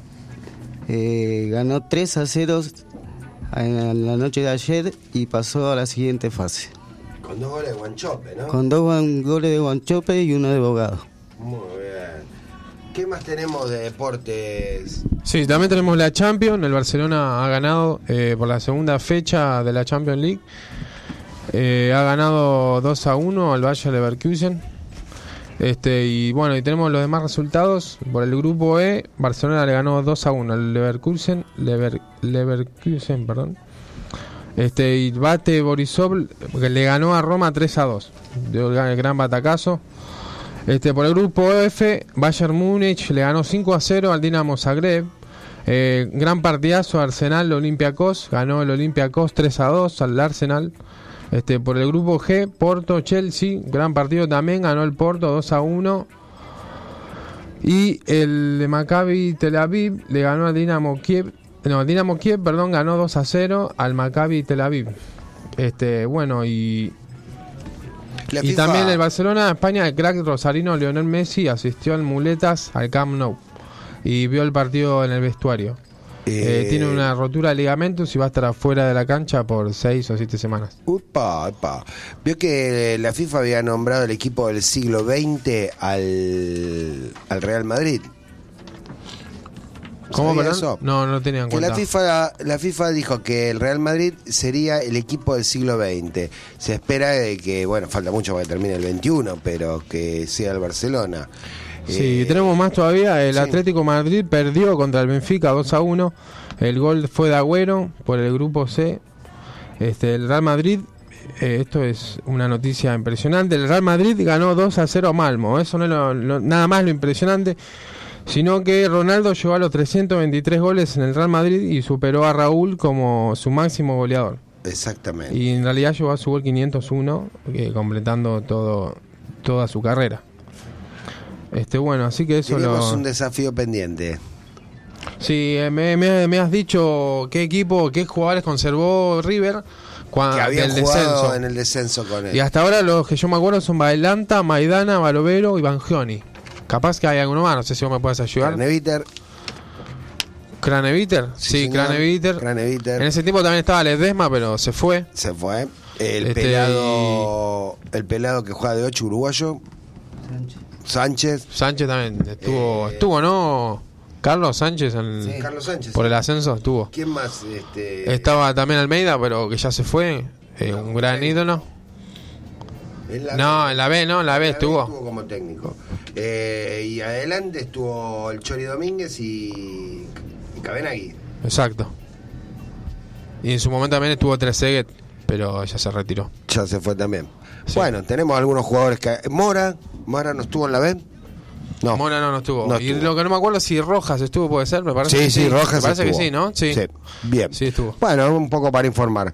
ganó 3-0 en la noche de ayer y pasó a la siguiente fase.
Con 2 goles de Guanchope, ¿no?
Con 2 goles de Guanchope y 1 de Bogado.
Muy bien. ¿Qué más tenemos de deportes?
Sí, también tenemos la Champions. El Barcelona ha ganado por la segunda fecha de la Champions League. Ha ganado 2-1 al Bayer Leverkusen. Y bueno, y tenemos los demás resultados. Por el grupo E, Barcelona le ganó 2-1 al Leverkusen, perdón. Y Bate Borisov, que le ganó a Roma 3-2. Dio el gran batacazo. Por el grupo F, Bayern Múnich le ganó 5-0 al Dinamo Zagreb. Gran partidazo, Arsenal Olympiacos, ganó el Olympiacos 3-2 al Arsenal. Por el grupo G, Porto Chelsea, gran partido también, ganó el Porto 2-1. Y el de Maccabi Tel Aviv le ganó al Dinamo Kiev. No, el Dinamo Kiev, perdón, ganó 2-0 al Maccabi Tel Aviv. Bueno, y también el Barcelona, España, el crack rosarino Lionel Messi asistió al Muletas al Camp Nou y vio el partido en el vestuario. Tiene una rotura de ligamentos y va a estar afuera de la cancha por 6 o 7 semanas.
Upa. Vio que la FIFA había nombrado el equipo del siglo XX al Real Madrid.
¿Cómo, perdón? No tenía en cuenta.
La FIFA dijo que el Real Madrid sería el equipo del siglo XX. Se espera de que, bueno, falta mucho para que termine el 21, pero que sea el Barcelona.
Sí, tenemos más todavía. El Atlético Madrid perdió contra el Benfica 2-1. El gol fue de Agüero por el grupo C. El Real Madrid, esto es una noticia impresionante. El Real Madrid ganó 2-0 a Malmo. Eso no es nada más lo impresionante, sino que Ronaldo llegó a los 323 goles en el Real Madrid y superó a Raúl como su máximo goleador.
Exactamente.
Y en realidad llegó a su gol 501, completando toda su carrera. Bueno, así que eso
tenemos un desafío pendiente.
Sí, me has dicho qué jugadores conservó River
que habían jugado
descenso.
En el descenso con él.
Y hasta ahora los que yo me acuerdo son Baelanta, Maidana, Balovero y Bangioni. Capaz que hay alguno más, no sé si vos me puedes ayudar. Craneviter. Sí, Craneviter. En ese tiempo también estaba Ledesma, pero se fue.
El pelado que juega de 8, uruguayo. Sánchez también estuvo, ¿no? Carlos Sánchez, Carlos Sánchez
por el ascenso estuvo.
¿Quién más?
Estaba también Almeida, pero que ya se fue. Un gran ídolo. En la B estuvo
como técnico. Y adelante estuvo el Chori Domínguez y Cabenagui.
Exacto. Y en su momento también estuvo Trezeguet, pero ya se retiró.
Ya se fue también. Sí. Bueno, tenemos algunos jugadores que... Mora no estuvo en la B.
No. Mora no estuvo. Y lo que no me acuerdo si Rojas estuvo, puede ser, me parece.
Sí, Rojas
me parece
estuvo.
Que sí, ¿no? Sí.
Bien.
Sí estuvo.
Bueno, un poco para informar.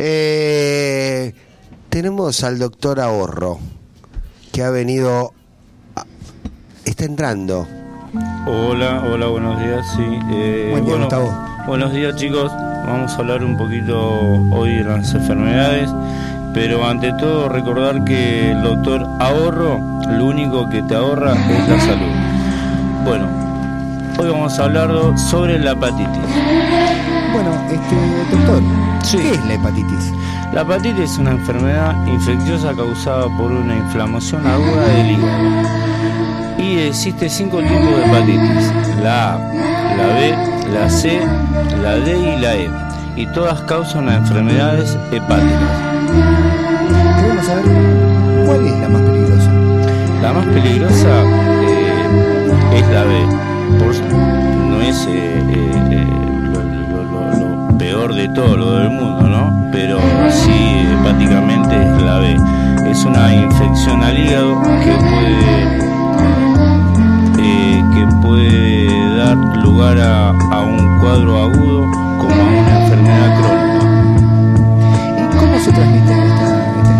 Tenemos al doctor Ahorro, que ha venido... Está entrando.
Hola, buenos días, sí.
Buen día, Gustavo.
Buenos días, chicos. Vamos a hablar un poquito hoy de las enfermedades, pero ante todo recordar que el doctor Ahorro, lo único que te ahorra es la salud. Bueno, hoy vamos a hablar sobre la hepatitis.
Bueno, doctor,
sí.
¿Qué es la hepatitis?
La hepatitis es una enfermedad infecciosa causada por una inflamación aguda del hígado. Y existe 5 tipos de hepatitis: la A, la B, la C, la D y la E. Y todas causan enfermedades hepáticas.
Queremos saber cuál es la más peligrosa.
La más peligrosa es la B. No es lo peor de todo, lo del mundo, ¿no? Pero sí, hepáticamente es la B. Es una infección al hígado que puede dar lugar a un cuadro agudo como a una enfermedad crónica.
¿Y cómo se transmite esta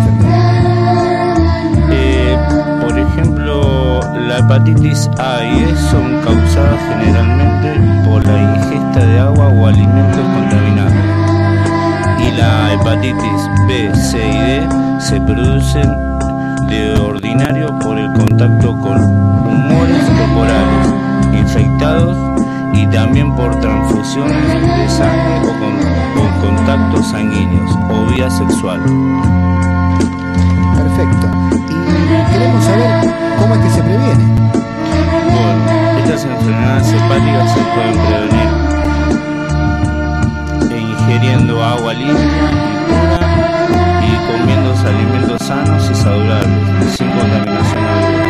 enfermedad?
Por ejemplo, la hepatitis A y E son causadas generalmente por la ingesta de agua o alimentos contaminados. Y la hepatitis B, C y D se producen de ordinario por el contacto con humores corporales infectados y también por transfusiones de sangre o con contactos sanguíneos o vía sexual.
Perfecto. Y queremos saber cómo es que se previene.
Bueno, estas enfermedades hepáticas se pueden prevenir ingiriendo agua limpia y pura y comiendo alimentos sanos y saludables, sin contaminación alguna.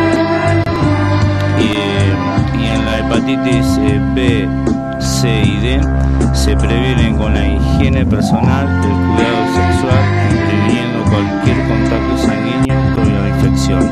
Y en la hepatitis B, C y D se previenen con la higiene personal, el cuidado sexual, previniendo cualquier contacto sanguíneo con la infección.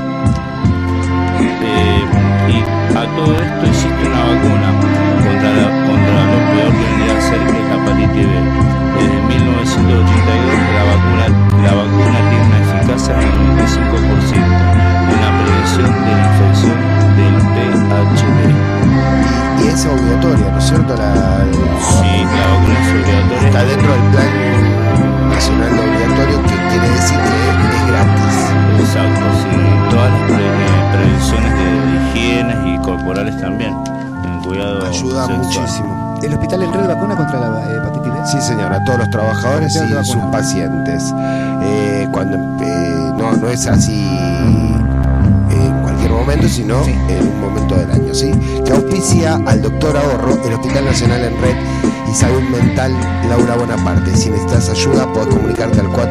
Y a todo esto existe una vacuna contra lo peor que vendría a ser, que es la hepatitis B. Desde 1982 la vacuna tiene una eficacia del 95% en la prevención de la infección del VIH-B.
Y es obligatoria, ¿no es cierto?
Sí, la vacuna es obligatoria.
Está dentro del Plan Nacional de Obligatorio, que quiere decir que es gratis.
Exacto, sí. Todas las prevenciones de higiene y corporales también. En cuidado
ayuda
sexual.
Muchísimo.
¿El hospital El Red vacuna contra la hepatitis B?
Sí, señora, a todos los trabajadores y sus pacientes. Cuando no es así en cualquier momento, sino en un momento del año, ¿sí? Que auspicia al doctor Ahorro, el Hospital Nacional en Red y Salud Mental Laura Bonaparte. Si necesitas ayuda, puedes comunicarte al 4305-0091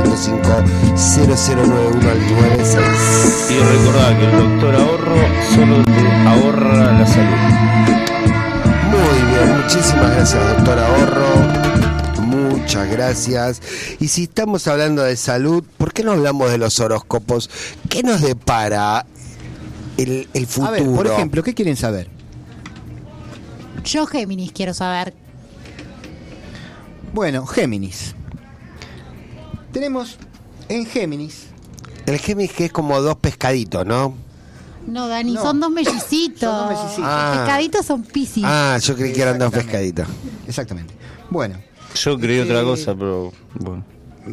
al 96.
Y recordá que el doctor Ahorro solo te ahorra la salud.
Muy bien, muchísimas gracias, doctor Ahorro. Muchas gracias. Y si estamos hablando de salud, ¿por qué no hablamos de los horóscopos? ¿Qué nos depara el futuro?
A ver, por ejemplo, ¿qué quieren saber?
Yo Géminis quiero saber.
Bueno, Géminis. Tenemos en Géminis.
El Géminis que es como dos pescaditos, ¿no?
No, Dani,
No.
son dos mellicitos.
Son dos mellicitos.
Ah.
Pescaditos son Piscis.
Ah, yo creí que eran dos
Exactamente.
pescaditos.
Exactamente. Bueno,
Yo creí otra cosa, pero bueno.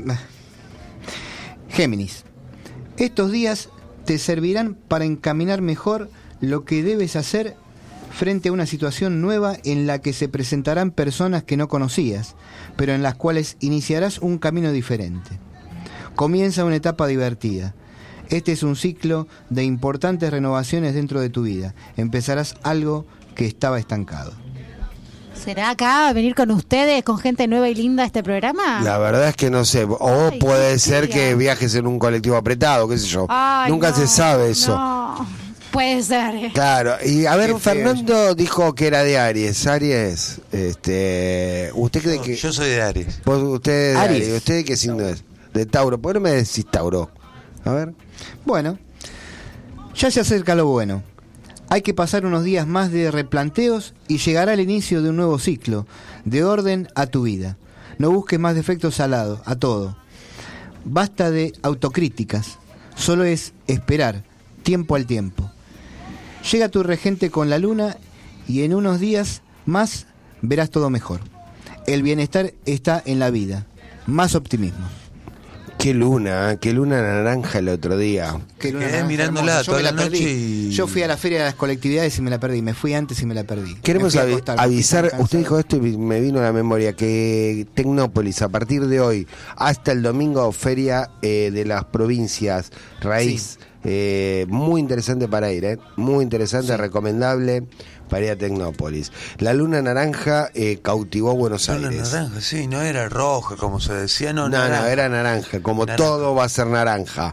Géminis. Estos días te servirán para encaminar mejor lo que debes hacer frente a una situación nueva en la que se presentarán personas que no conocías, pero en las cuales iniciarás un camino diferente. Comienza una etapa divertida. Este es un ciclo de importantes renovaciones dentro de tu vida. Empezarás algo que estaba estancado.
¿Será acá venir con ustedes, con gente nueva y linda a este programa?
La verdad es que no sé. O
Ay,
puede
qué
ser
tía.
que viajes en un colectivo apretado, qué sé yo.
Ay,
Nunca
no,
se sabe eso.
No, puede ser.
Claro, y a ver,
Qué feo.
Fernando dijo que era de Aries. Aries, ¿usted cree que
Yo soy de Aries.
usted es de
Aries.
Aries? ¿Usted de qué signo es? De Tauro. ¿Por qué no me decís Tauro? A ver.
Bueno, ya se acerca lo bueno. Hay que pasar unos días más de replanteos y llegará el inicio de un nuevo ciclo, de orden a tu vida. No busques más defectos a todo. Basta de autocríticas. Solo es esperar, tiempo al tiempo. Llega tu regente con la luna y en unos días más verás todo mejor. El bienestar está en la vida. Más optimismo.
Qué luna naranja el otro día.
Qué luna
Quedé
naranja
mirándola
hermosa. Yo
toda
me
la
la perdí.
noche y-
Yo fui a la feria de las colectividades y me la perdí. Me fui antes y me la perdí.
Queremos
Me fui a acostar, me fui
avisar,
tan
usted dijo
cansado.
esto y me vino a la memoria, que Tecnópolis, a partir de hoy hasta el domingo, feria de las provincias, raíz, muy interesante para ir, muy interesante, recomendable para ir a Tecnópolis. La luna naranja cautivó Buenos
No, la
Aires.
naranja, sí, no era roja como se decía, no,
No,
naranja.
era naranja, como
Naranja.
todo va a ser naranja.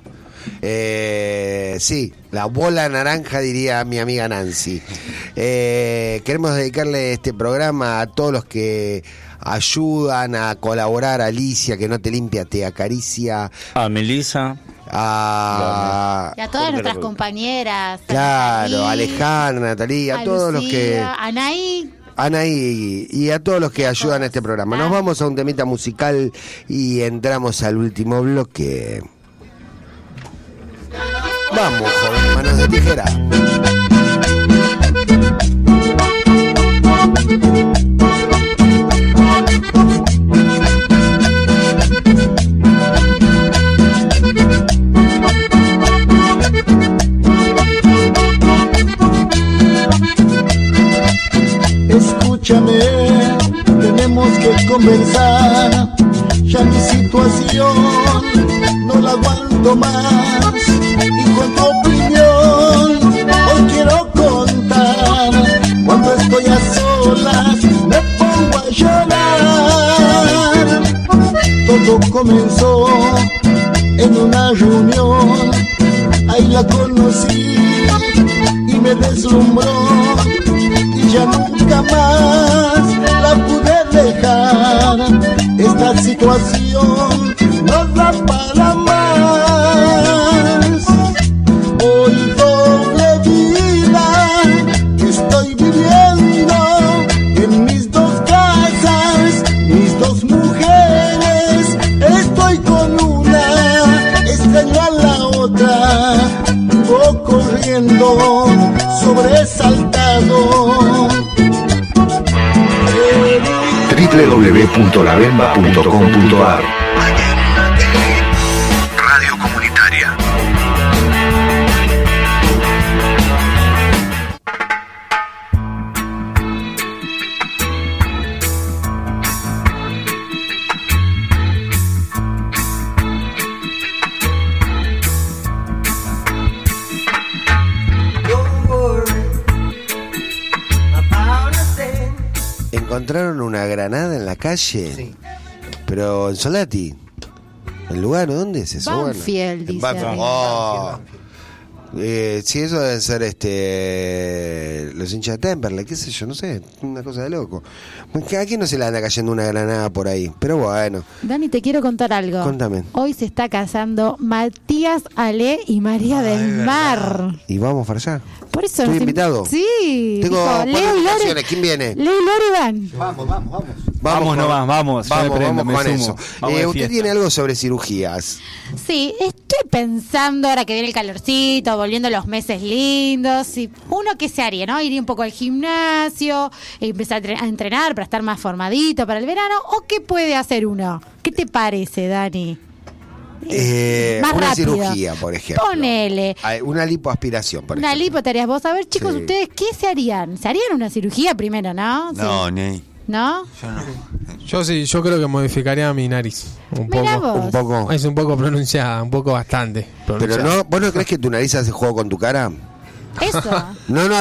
Sí, la bola naranja, diría mi amiga Nancy. Queremos dedicarle este programa a todos los que ayudan a colaborar, a Alicia, que no te limpia, te acaricia,
A Melissa.
a...
Y a todas nuestras compañeras. a
Claro,
Natalie,
a Alejandra, Natalia, a todos los que...
Lucía, a Anaí.
Anaí y a todos los que ayudan a este programa. Nos vamos a un temita musical y entramos al último bloque. Vamos, joven, manos de tijera.
Escúchame, tenemos que conversar. Ya mi situación no la aguanto más. Y con tu opinión hoy quiero contar. Cuando estoy a solas me pongo a llorar. Todo comenzó en una reunión. Ahí la conocí y me deslumbró. Y ya nunca más la pude dejar. Esta situación no da para más. Hoy doble vida que estoy viviendo en mis dos casas, mis dos mujeres. Estoy con una, extraño a la otra. Vivo corriendo, sobresaltado.
www.labemba.com.ar Radio Comunitaria.
¿Encontraron una granada en la calle?
Sí.
Pero en Solati. ¿El lugar dónde es eso?
Banfield,
En
dice
Banfield.
ahí.
Oh. Sí, eso deben ser los hinchas de Temperley, qué sé yo, no sé, una cosa de loco. ¿A quién no se le anda cayendo una granada por ahí? Pero bueno.
Dani, te quiero contar algo.
Contame.
Hoy se está casando Matías Ale y María del Mar.
¿Y vamos para allá?
Por eso
¿Estoy invitado?
Sí.
Tengo
dijo,
buenas
Leo y
invitaciones.
Lore.
¿Quién viene?
Leo y Lore van.
Vamos nomás, vamos. yo me prendo, me
con
sumo.
eso.
Vamos de
Usted
fiesta.
tiene algo sobre cirugías.
Sí, estoy pensando ahora que viene el calorcito, volviendo los meses lindos. Y uno, ¿qué se haría, no? Iría un poco al gimnasio, empezar a entrenar para estar más formadito para el verano. ¿O qué puede hacer uno? ¿Qué te parece, Dani? Más
Una
rápido.
cirugía, por ejemplo.
Ponele.
Una lipoaspiración, por
Una
ejemplo.
lipo te harías vos. A ver, chicos,
Sí.
¿ustedes qué se harían? ¿Se harían una cirugía primero, no?
No,
Sí.
ni.
¿No?
Yo sí, yo creo que modificaría mi nariz.
Mirá vos.
Un poco.
Es un poco pronunciada, un poco bastante.
Pero
pronunciada.
no, ¿vos no crees que tu nariz hace juego con tu cara?
Eso.
No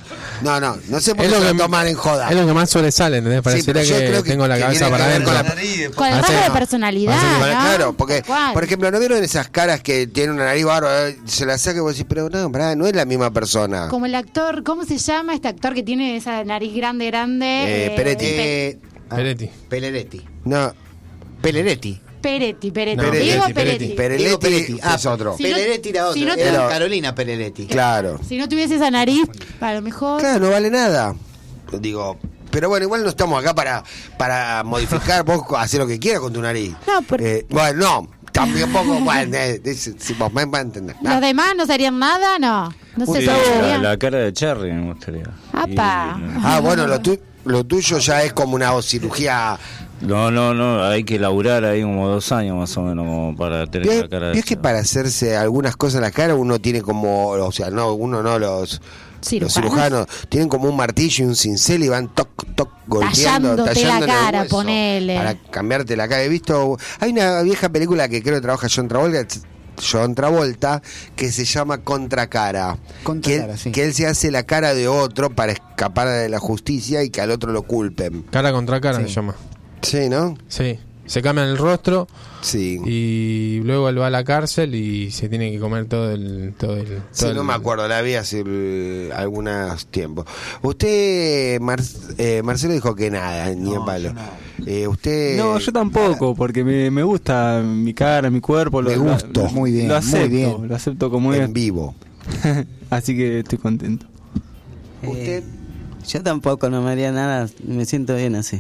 sé por qué
Es lo
se
que
lo toman en joda.
Es lo que más sobresale, ¿entendés? Pareciera
yo creo
que tengo la
que
cabeza
tiene
para
que ver
adentro.
Con el
Hace-
rasgo de personalidad,
Bueno,
¿no?
claro, porque,
¿Cuál?
por ejemplo, ¿no vieron esas caras que tienen una nariz bárbara? Se la saca y vos decís, pero no, pará, no es la misma persona.
Como el actor, ¿cómo se llama este actor que tiene esa nariz grande?
Peretti.
Peretti.
Peleretti.
No,
Peleretti.
Peretti.
No,
Diego
Peretti,
Peretti.
Peretti
Peretti.
es otro.
Si no-
Peleretti era otro.
si no te-
Era Carolina Peleretti.
Claro.
Si no tuviese esa nariz, a lo mejor...
Claro, no vale nada. Digo, pero bueno, igual no estamos acá para modificar, vos hacer lo que quieras con tu nariz.
No,
bueno, no, tampoco, bueno, si vos me vas a entender.
¿Los demás no serían nada? No. No se
Sí,
sabe.
la cara de Cherry me gustaría.
¡Apa!
Ah, bueno, lo tuyo ya es como una cirugía.
No, hay que laburar ahí como 2 años más o menos como para tener la cara de
¿Ves que para hacerse algunas cosas en la cara uno tiene como, o sea, no, uno no, los cirujanos tienen como un martillo y un cincel y van toc, toc, golpeando,
Tallándote la
tallándole el
cara,
hueso
ponele.
para cambiarte la cara. He visto, hay una vieja película que creo que trabaja John Travolta, que se llama Contracara.
Contracara, sí.
Que él se hace la cara de otro para escapar de la justicia y que al otro lo culpen.
Cara contra cara
Sí.
se llama.
Sí, ¿no?
Sí. Se cambian el rostro
Sí.
y luego él va a la cárcel y se tiene que comer todo
Sí, no me acuerdo, la vi hace algunos tiempos. Usted, Marcelo, dijo que nada, ni en palo. Usted...
No, yo tampoco, porque me gusta mi cara, mi cuerpo.
Me gusto.
Muy bien,
Lo acepto,
muy bien.
lo acepto como
en
es.
vivo.
Así que estoy contento.
¿Usted?
Yo tampoco no me haría nada, me siento bien así.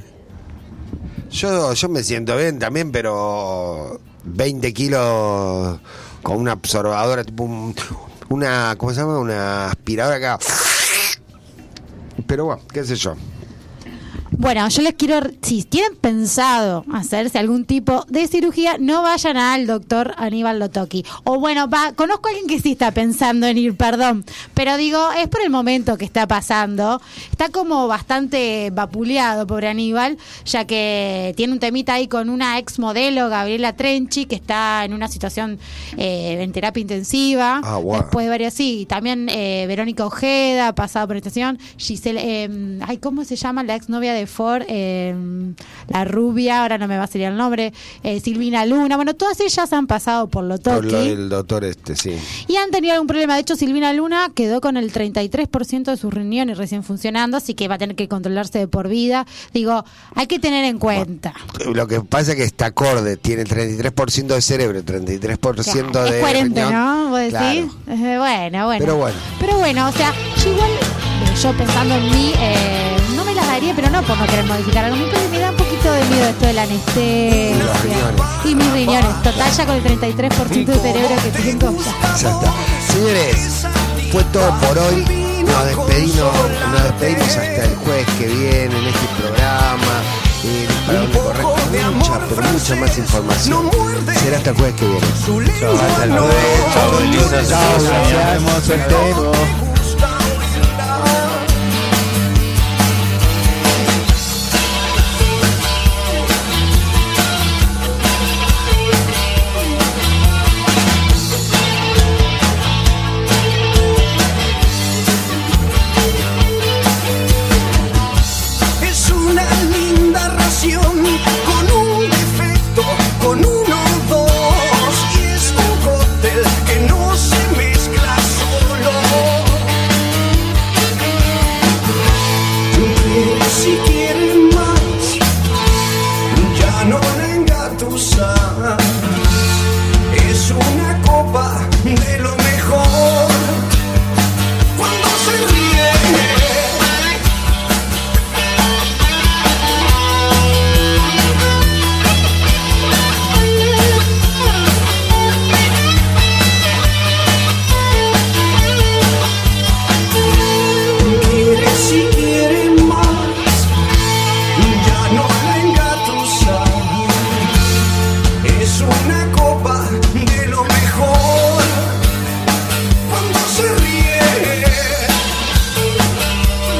Yo me siento bien también, pero 20 kilos con una absorbadora, tipo una, ¿cómo se llama? Una aspiradora acá. Pero bueno, qué sé yo.
Bueno, yo les quiero, si tienen pensado hacerse algún tipo de cirugía, no vayan al doctor Aníbal Lotoki. O bueno, conozco a alguien que sí está pensando en ir, perdón, pero digo, es por el momento que está pasando. Está como bastante vapuleado, pobre Aníbal, ya que tiene un temita ahí con una ex modelo, Gabriela Trenchi, que está en una situación en terapia intensiva.
Ah, wow.
Después de varias, sí, también Verónica Ojeda, pasada por estación, Giselle, ¿cómo se llama la exnovia de Ford? La rubia, ahora no me va a salir el nombre, Silvina Luna, bueno, todas ellas han pasado por
Por
Lotoki
lo del doctor sí.
y han tenido algún problema. De hecho, Silvina Luna quedó con el 33% de sus riñones recién funcionando, así que va a tener que controlarse de por vida. Digo, hay que tener en cuenta.
Lo que pasa es que está acorde, tiene el 33% de cerebro, 33%
Claro,
de
es coherente,
riñón.
¿no? ¿Vos decís?
Claro.
Bueno.
Pero bueno.
O sea, yo igual, yo pensando en mí, no me las daría, pero no por no querer modificar algo. Me da un poquito de miedo esto de la anestesia. Y mis riñones. Total, ya con el 33% de cerebro que tengo.
Ya está. Señores, fue todo por hoy. Nos despedimos hasta el jueves que viene en este programa. Para donde corre mucha más información. Será hasta el jueves que viene.
Hasta el lunes. Chao,
Chao, nos vemos, suerte.